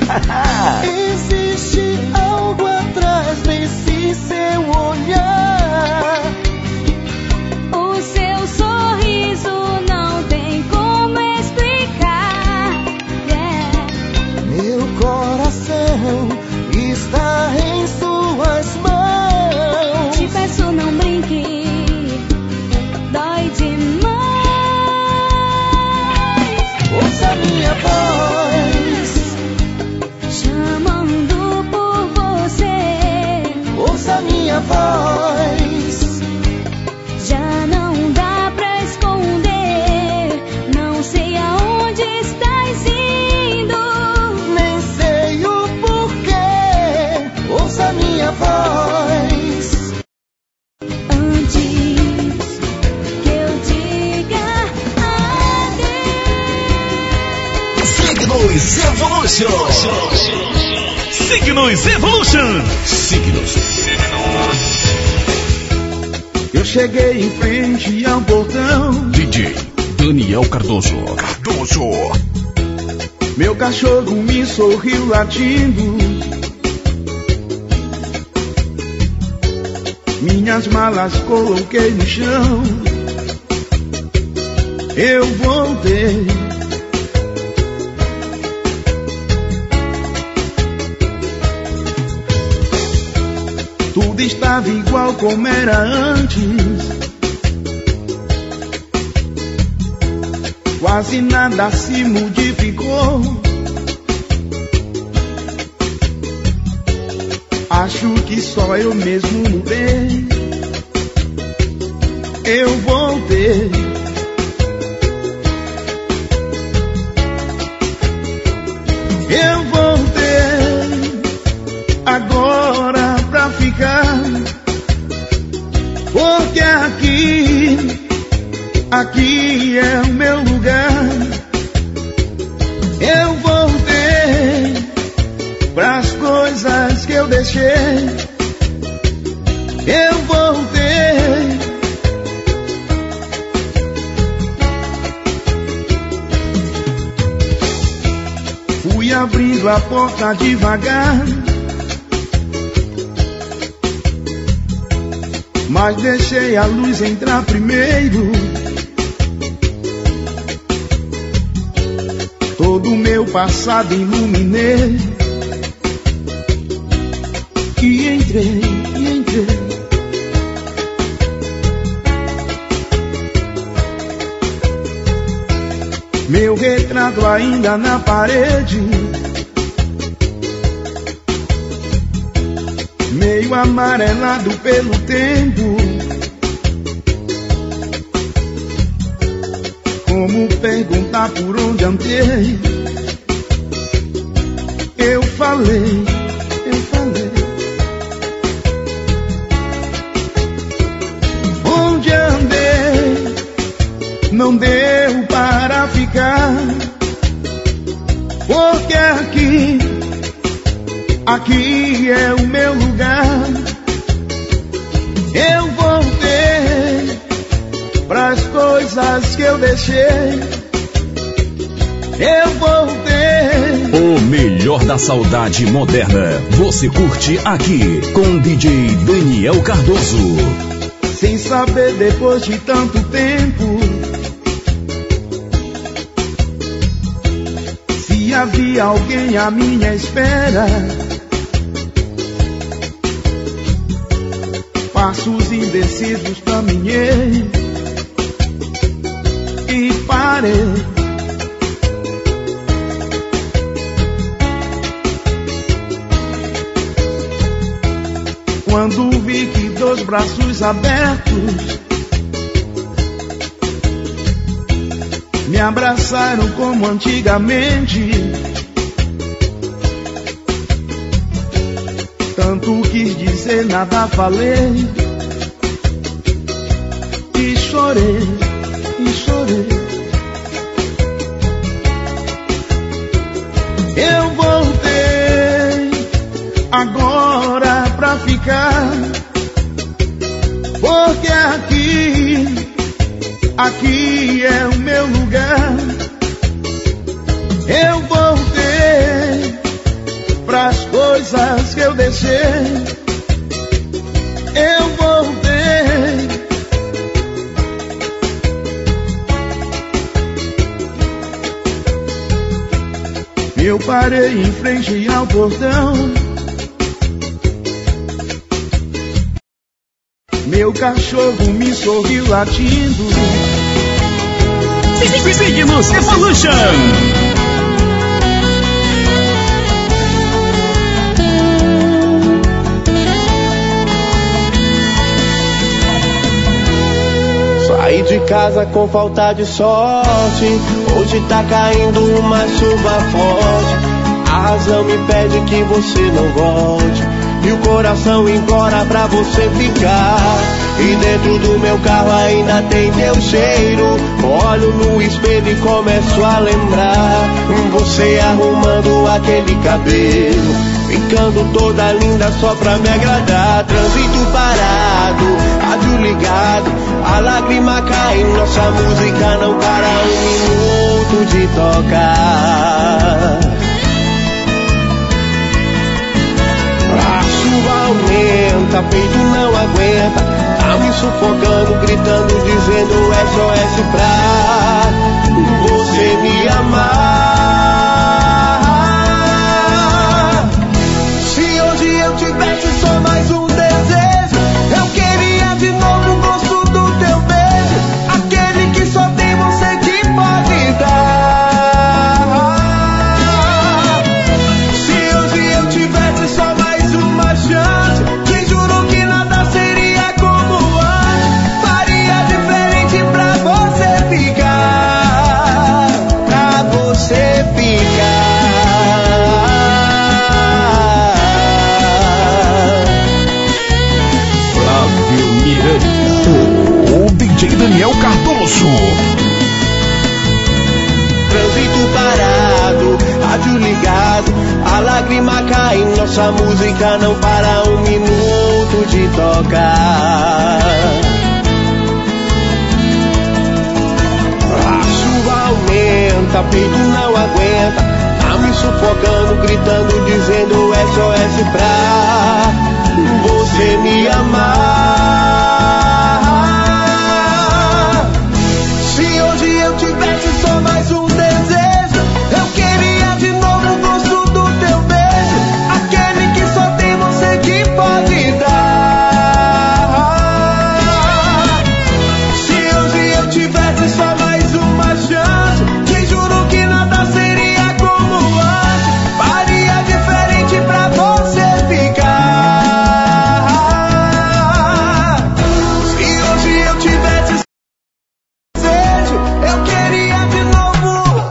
existe algo atrás desse seu olhar. O seu sorriso não tem como explicar. Meu coração está em suas mãos. Te peço, não brinque, dói demais. Ouça minha voz, chamando por você. ouça minha voz, já não dá pra esconder. Não sei aonde estás indo, nem sei o porquê. Ouça minha voz, antes que eu diga adeus. Signos Evolution. Signos Evolution. Signos. Eu cheguei em frente ao portão, DJ Daniel Cardoso. meu cachorro me sorriu latindo. Minhas malas coloquei no chão. Eu voltei. Tudo estava igual como era antes. Quase nada se modificou. Acho que só eu mesmo mudei. Eu voltei. Eu voltei agora pra ficar, porque aqui é o meu lugar. Eu voltei pras coisas que eu deixei. Eu voltei. Fui abrindo a porta devagar, mas deixei a luz entrar primeiro. Todo o meu passado iluminei. E entrei. Meu retrato ainda na parede, meio amarelado pelo tempo. Como perguntar por onde andei? Eu falei. Onde andei? Não deu para ficar, porque aqui é o meu lugar. Eu voltei pras coisas que eu deixei. Eu voltei. O melhor da saudade moderna você curte aqui com DJ Daniel Cardoso. Sem saber depois de tanto tempo se havia alguém à minha espera passos indecisos caminhei e parei. Quando vi que dois braços abertos me abraçaram como antigamente, tanto quis dizer, nada falei, e chorei, e chorei. Eu voltei agora pra ficar, porque aqui é o meu lugar. Eu voltei pras coisas que eu deixei. Eu voltei. Eu parei em frente ao portão. Meu cachorro me sorriu latindo. Signos Evolution. Saí de casa com falta de sorte. Hoje tá caindo uma chuva forte. A razão me pede que você não volte, e o coração implora pra você ficar. E dentro do meu carro ainda tem teu cheiro. Olho no espelho e começo a lembrar você arrumando aquele cabelo, ficando toda linda só pra me agradar. Trânsito parado, rádio ligado, a lágrima cai, nossa música não para um minuto de tocar. A chuva aumenta, peito não aguenta, tá me sufocando, gritando, dizendo SOS pra você me amar. Se hoje eu tivesse só mais um desejo, eu queria de novo o gosto do teu beijo, aquele que só tem você que pode dar. Se hoje eu tivesse só mais uma chance, te juro que nada seria como antes, faria diferente pra você ficar, pra você ficar. Flávio Miranda, o DJ Daniel Cardoso. Trânsito parado, rádio ligado, a lágrima cai, nossa música não para um minuto de tocar. A chuva aumenta, peito não aguenta, tá me sufocando, gritando, dizendo SOS pra você me amar. Se hoje eu tivesse só mais um desejo, eu queria de novo o gosto do teu beijo, aquele que só tem você que pode dar. Se hoje eu tivesse só mais uma chance, te juro que nada seria como antes, faria diferente pra você ficar. Se hoje eu tivesse desejo, eu queria de novo.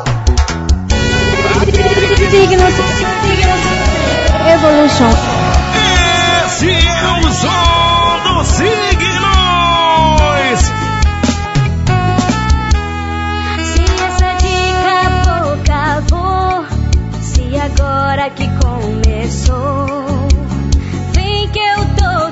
Signos Evolution. Esse é o som dos signos. Se essa dica pouca vou, se agora que começou, vem que eu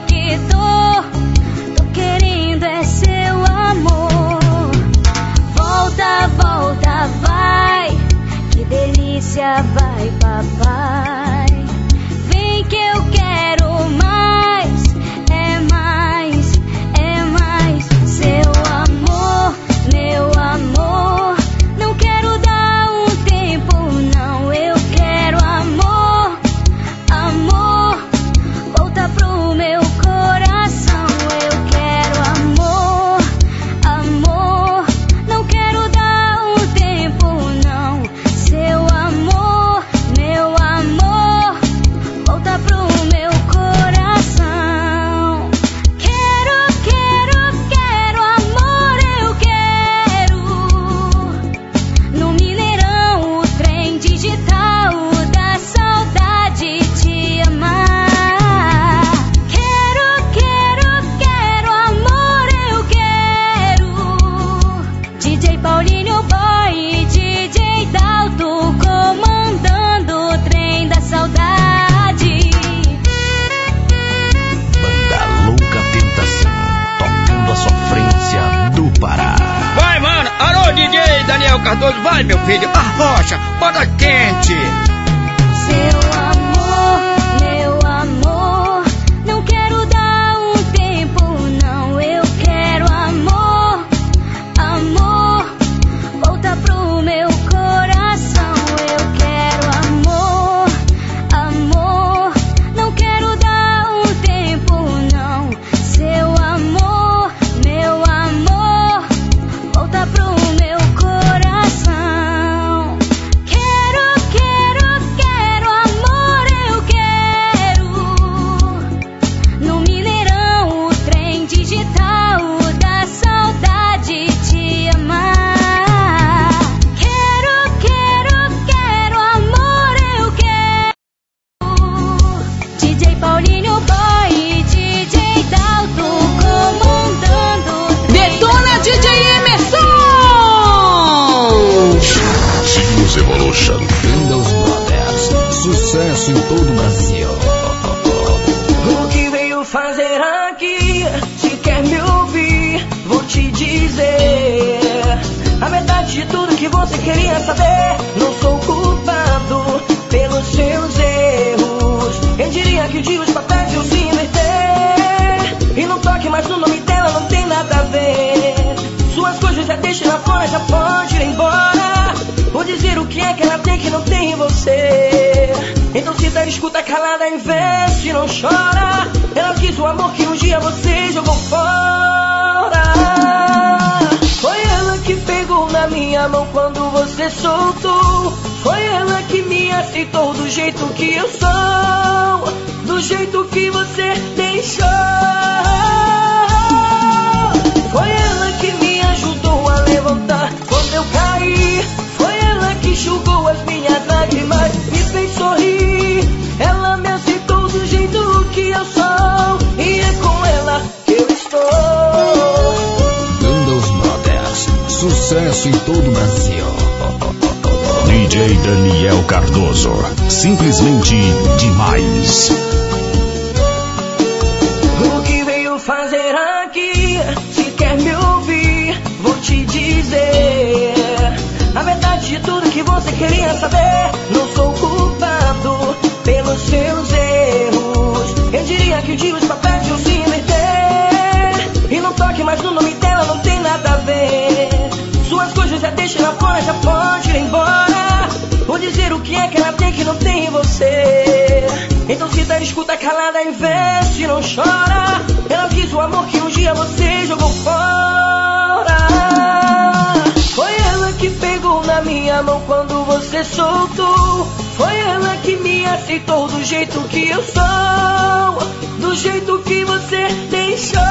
tô querendo é seu amor. Volta, volta, vai, que delícia, vai papai. Vem que eu quero mais, é mais, é mais. Seu amor, meu amor, não quero dar um tempo, não, eu quero amor, amor. Volta pro meu coração, Daniel Cardoso. Vai, meu filho, arrocha, bota quente. Seu amor, meu amor, não quero dar um tempo, não. Eu quero amor, amor, volta pro meu coração. Eu quero amor, amor, não quero dar um tempo, não. Seu amor, meu amor, volta pro meu coração. Quero, quero, quero amor, eu quero. No Mineirão, o trem digital da saudade te amar. Quero, quero, quero amor, eu quero. DJ Paulinho Boy e DJ Dalto comandando. Detona DJ Emerson! Signos Evolution. Windows Brothers. Sucesso em todo o Brasil. O que veio fazer aqui? Se quer me ouvir, vou te dizer a verdade de tudo que você queria saber. Não sou culpado pelos seus erros. Eu diria que o dia os papéis iam se inverter. E não toque mais no nome dela, não tem nada a ver. Suas coisas já deixe lá fora, já pode ir embora. Vou dizer o que é que ela tem que não tem em você. Então se tá escuta calada, investe e não chora. Ela quis o amor que um dia você jogou fora. Foi ela que pegou na minha mão quando você soltou. Foi ela que me aceitou do jeito que eu sou, do jeito que você deixou. Foi ela que me ajudou a levantar quando eu caí. Foi ela que enxugou as minhas lágrimas, me fez sorrir. Ela me aceitou do jeito que eu sou, e é com ela que eu estou. Windows Brothers. Sucesso em todo o Brasil. DJ Daniel Cardoso. Simplesmente demais. O que veio fazer aqui? Se quer me ouvir, vou te dizer a verdade de tudo que você queria saber. Não sou culpado pelos seus erros. Eu diria que o dia os papéis iam se inverter. E não toque mais no nome dela, não tem nada a ver. Suas coisas já deixe lá fora, já pode ir embora. Vou dizer o que é que ela tem que não tem em você. Então se tá escuta calada, investe e não chora. Ela quis o amor que um dia você jogou fora. Foi ela que pegou na minha mão quando você soltou. Foi ela que me aceitou do jeito que eu sou, do jeito que você deixou.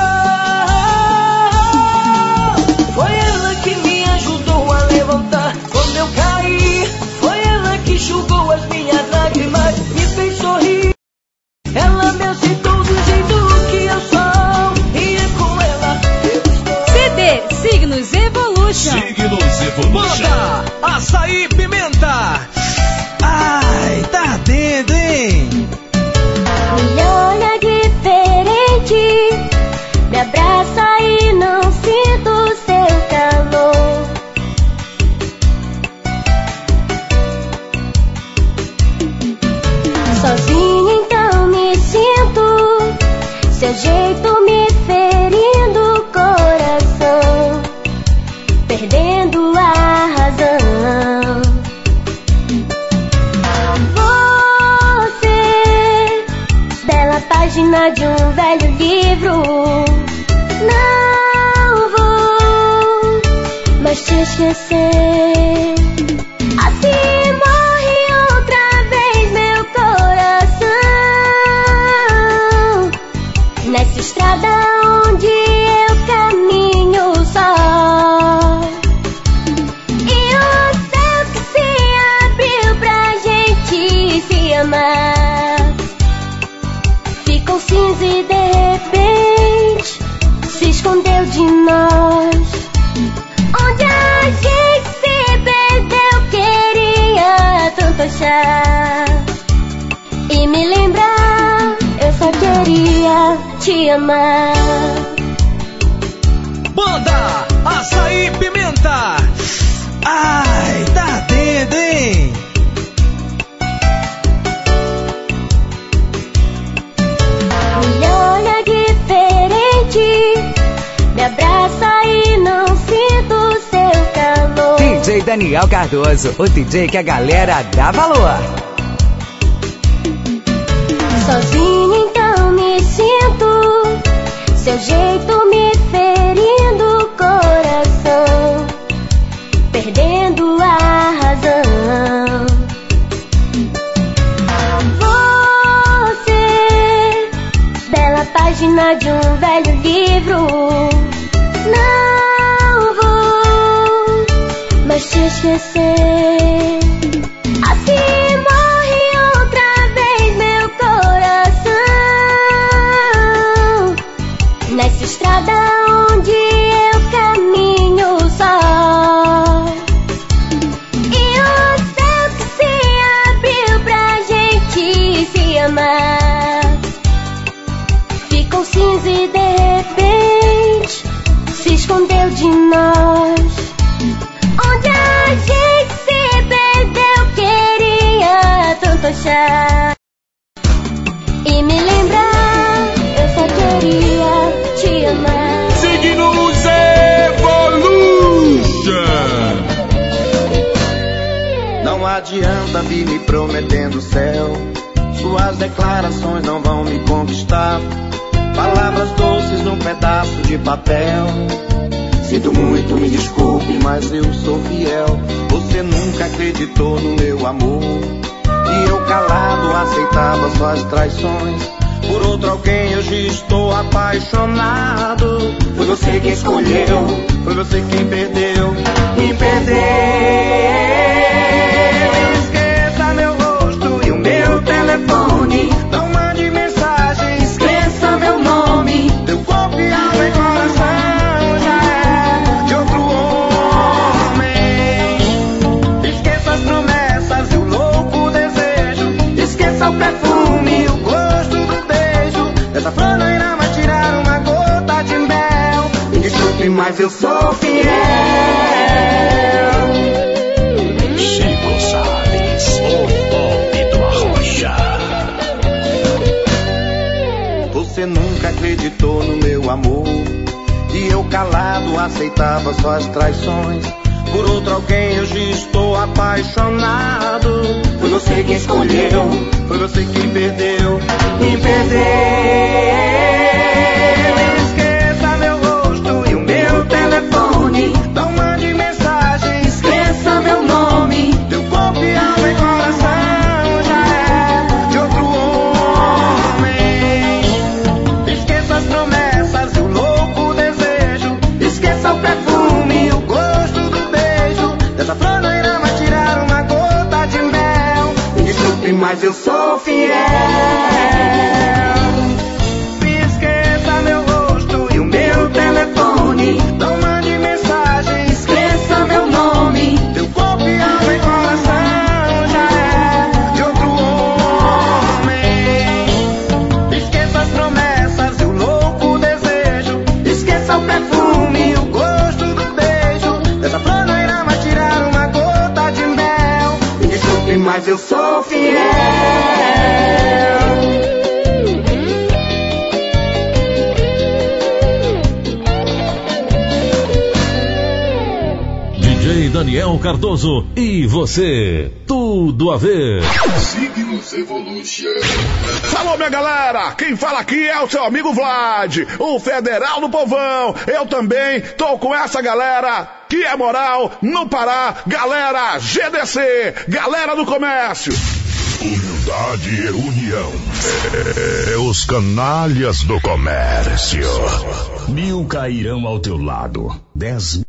Foi ela que me ajudou a levantar quando eu caí. Foi ela que enxugou as minhas lágrimas, me fez sorrir. Ela me aceitou do jeito que eu sou, e é com ela que eu estou. CD Signos Evolution. Signos Evolution. Banda Açaí Pimenta. Ai, tá dentro, hein? Me olha diferente, me abraça e não sinto seu calor. Sozinha então me sinto, seu jeito me ferindo o coração, perdendo a razão. Você, bela página de um velho livro, não vou mais te esquecer. Assim morre outra vez meu coração, nessa estrada onde eu caminho só. E o céu que se abriu pra gente se amar ficou cinza e de repente se escondeu de nós. Onde a gente se perdeu, queria tanto achar e me lembrar. Eu só queria te amar. Banda Açaí Pimenta. Ai, tá tendo, hein? Me olha diferente, me abraça e não sinto seu calor. DJ Daniel Cardoso, o DJ que a galera dá valor. Sozinho então me sinto, seu jeito me ferindo o coração, perdendo a razão. Você, bela página de um velho livro, não vou mais te esquecer. Assim morre outra vez meu coração, nessa estrada onde eu caminho só. E o céu que se abriu pra gente se amar ficou cinza e de repente se escondeu de nós. Onde a gente se perdeu, queria tanto achar e me lembrar, eu só queria te amar. Signos Evolution. Não adianta vir me prometendo o céu, suas declarações não vão me conquistar. Palavras doces num pedaço de papel. Sinto muito, me desculpe, mas eu sou fiel. Você nunca acreditou no meu amor, e eu calado aceitava suas traições. Por outro alguém hoje estou apaixonado. Foi você quem escolheu, foi você quem perdeu, me perdeu. Esqueça meu rosto e o meu telefone. Não mande mensagem, esqueça meu nome. Teu corpo e alma e coração já é de outro homem. Esqueça as promessas e o louco desejo. Esqueça o perfume e o gosto do beijo. Dessa flor não irá mais tirar uma gota de mel. Me desculpe, mas eu sou fiel. Chico Salles, o pop do Arrocha. Você nunca acreditou no meu amor, e eu calado aceitava suas traições. Por outro alguém hoje estou apaixonado. Foi você quem escolheu, foi você quem perdeu, me perdeu. Esqueça meu rosto e o meu telefone. Não mande mensagem, esqueça meu nome. Teu corpo e alma e coração já é de outro homem. Esqueça as promessas e o louco desejo. Esqueça o perfume e o gosto do beijo. Dessa flor não irá mais tirar uma gota de mel. Me desculpe, mas eu sou fiel. Esqueça meu rosto e o meu telefone. Não mande mensagem, esqueça meu nome. Teu corpo e alma e coração já é de outro homem. Esqueça as promessas e o louco desejo. Esqueça o perfume e o gosto do beijo. Dessa flor não irá mais tirar uma gota de mel. Me desculpe, mas eu sou fiel. DJ Daniel Cardoso e você, tudo a ver. Signos Evolution. Falou, minha galera, quem fala aqui é o seu amigo Vlad, o Federal do Povão. Eu também tô com essa galera que é moral no Pará, galera GDC, galera do comércio. Humildade e união. É os canalhas do comércio. 1000 cairão ao teu lado. 10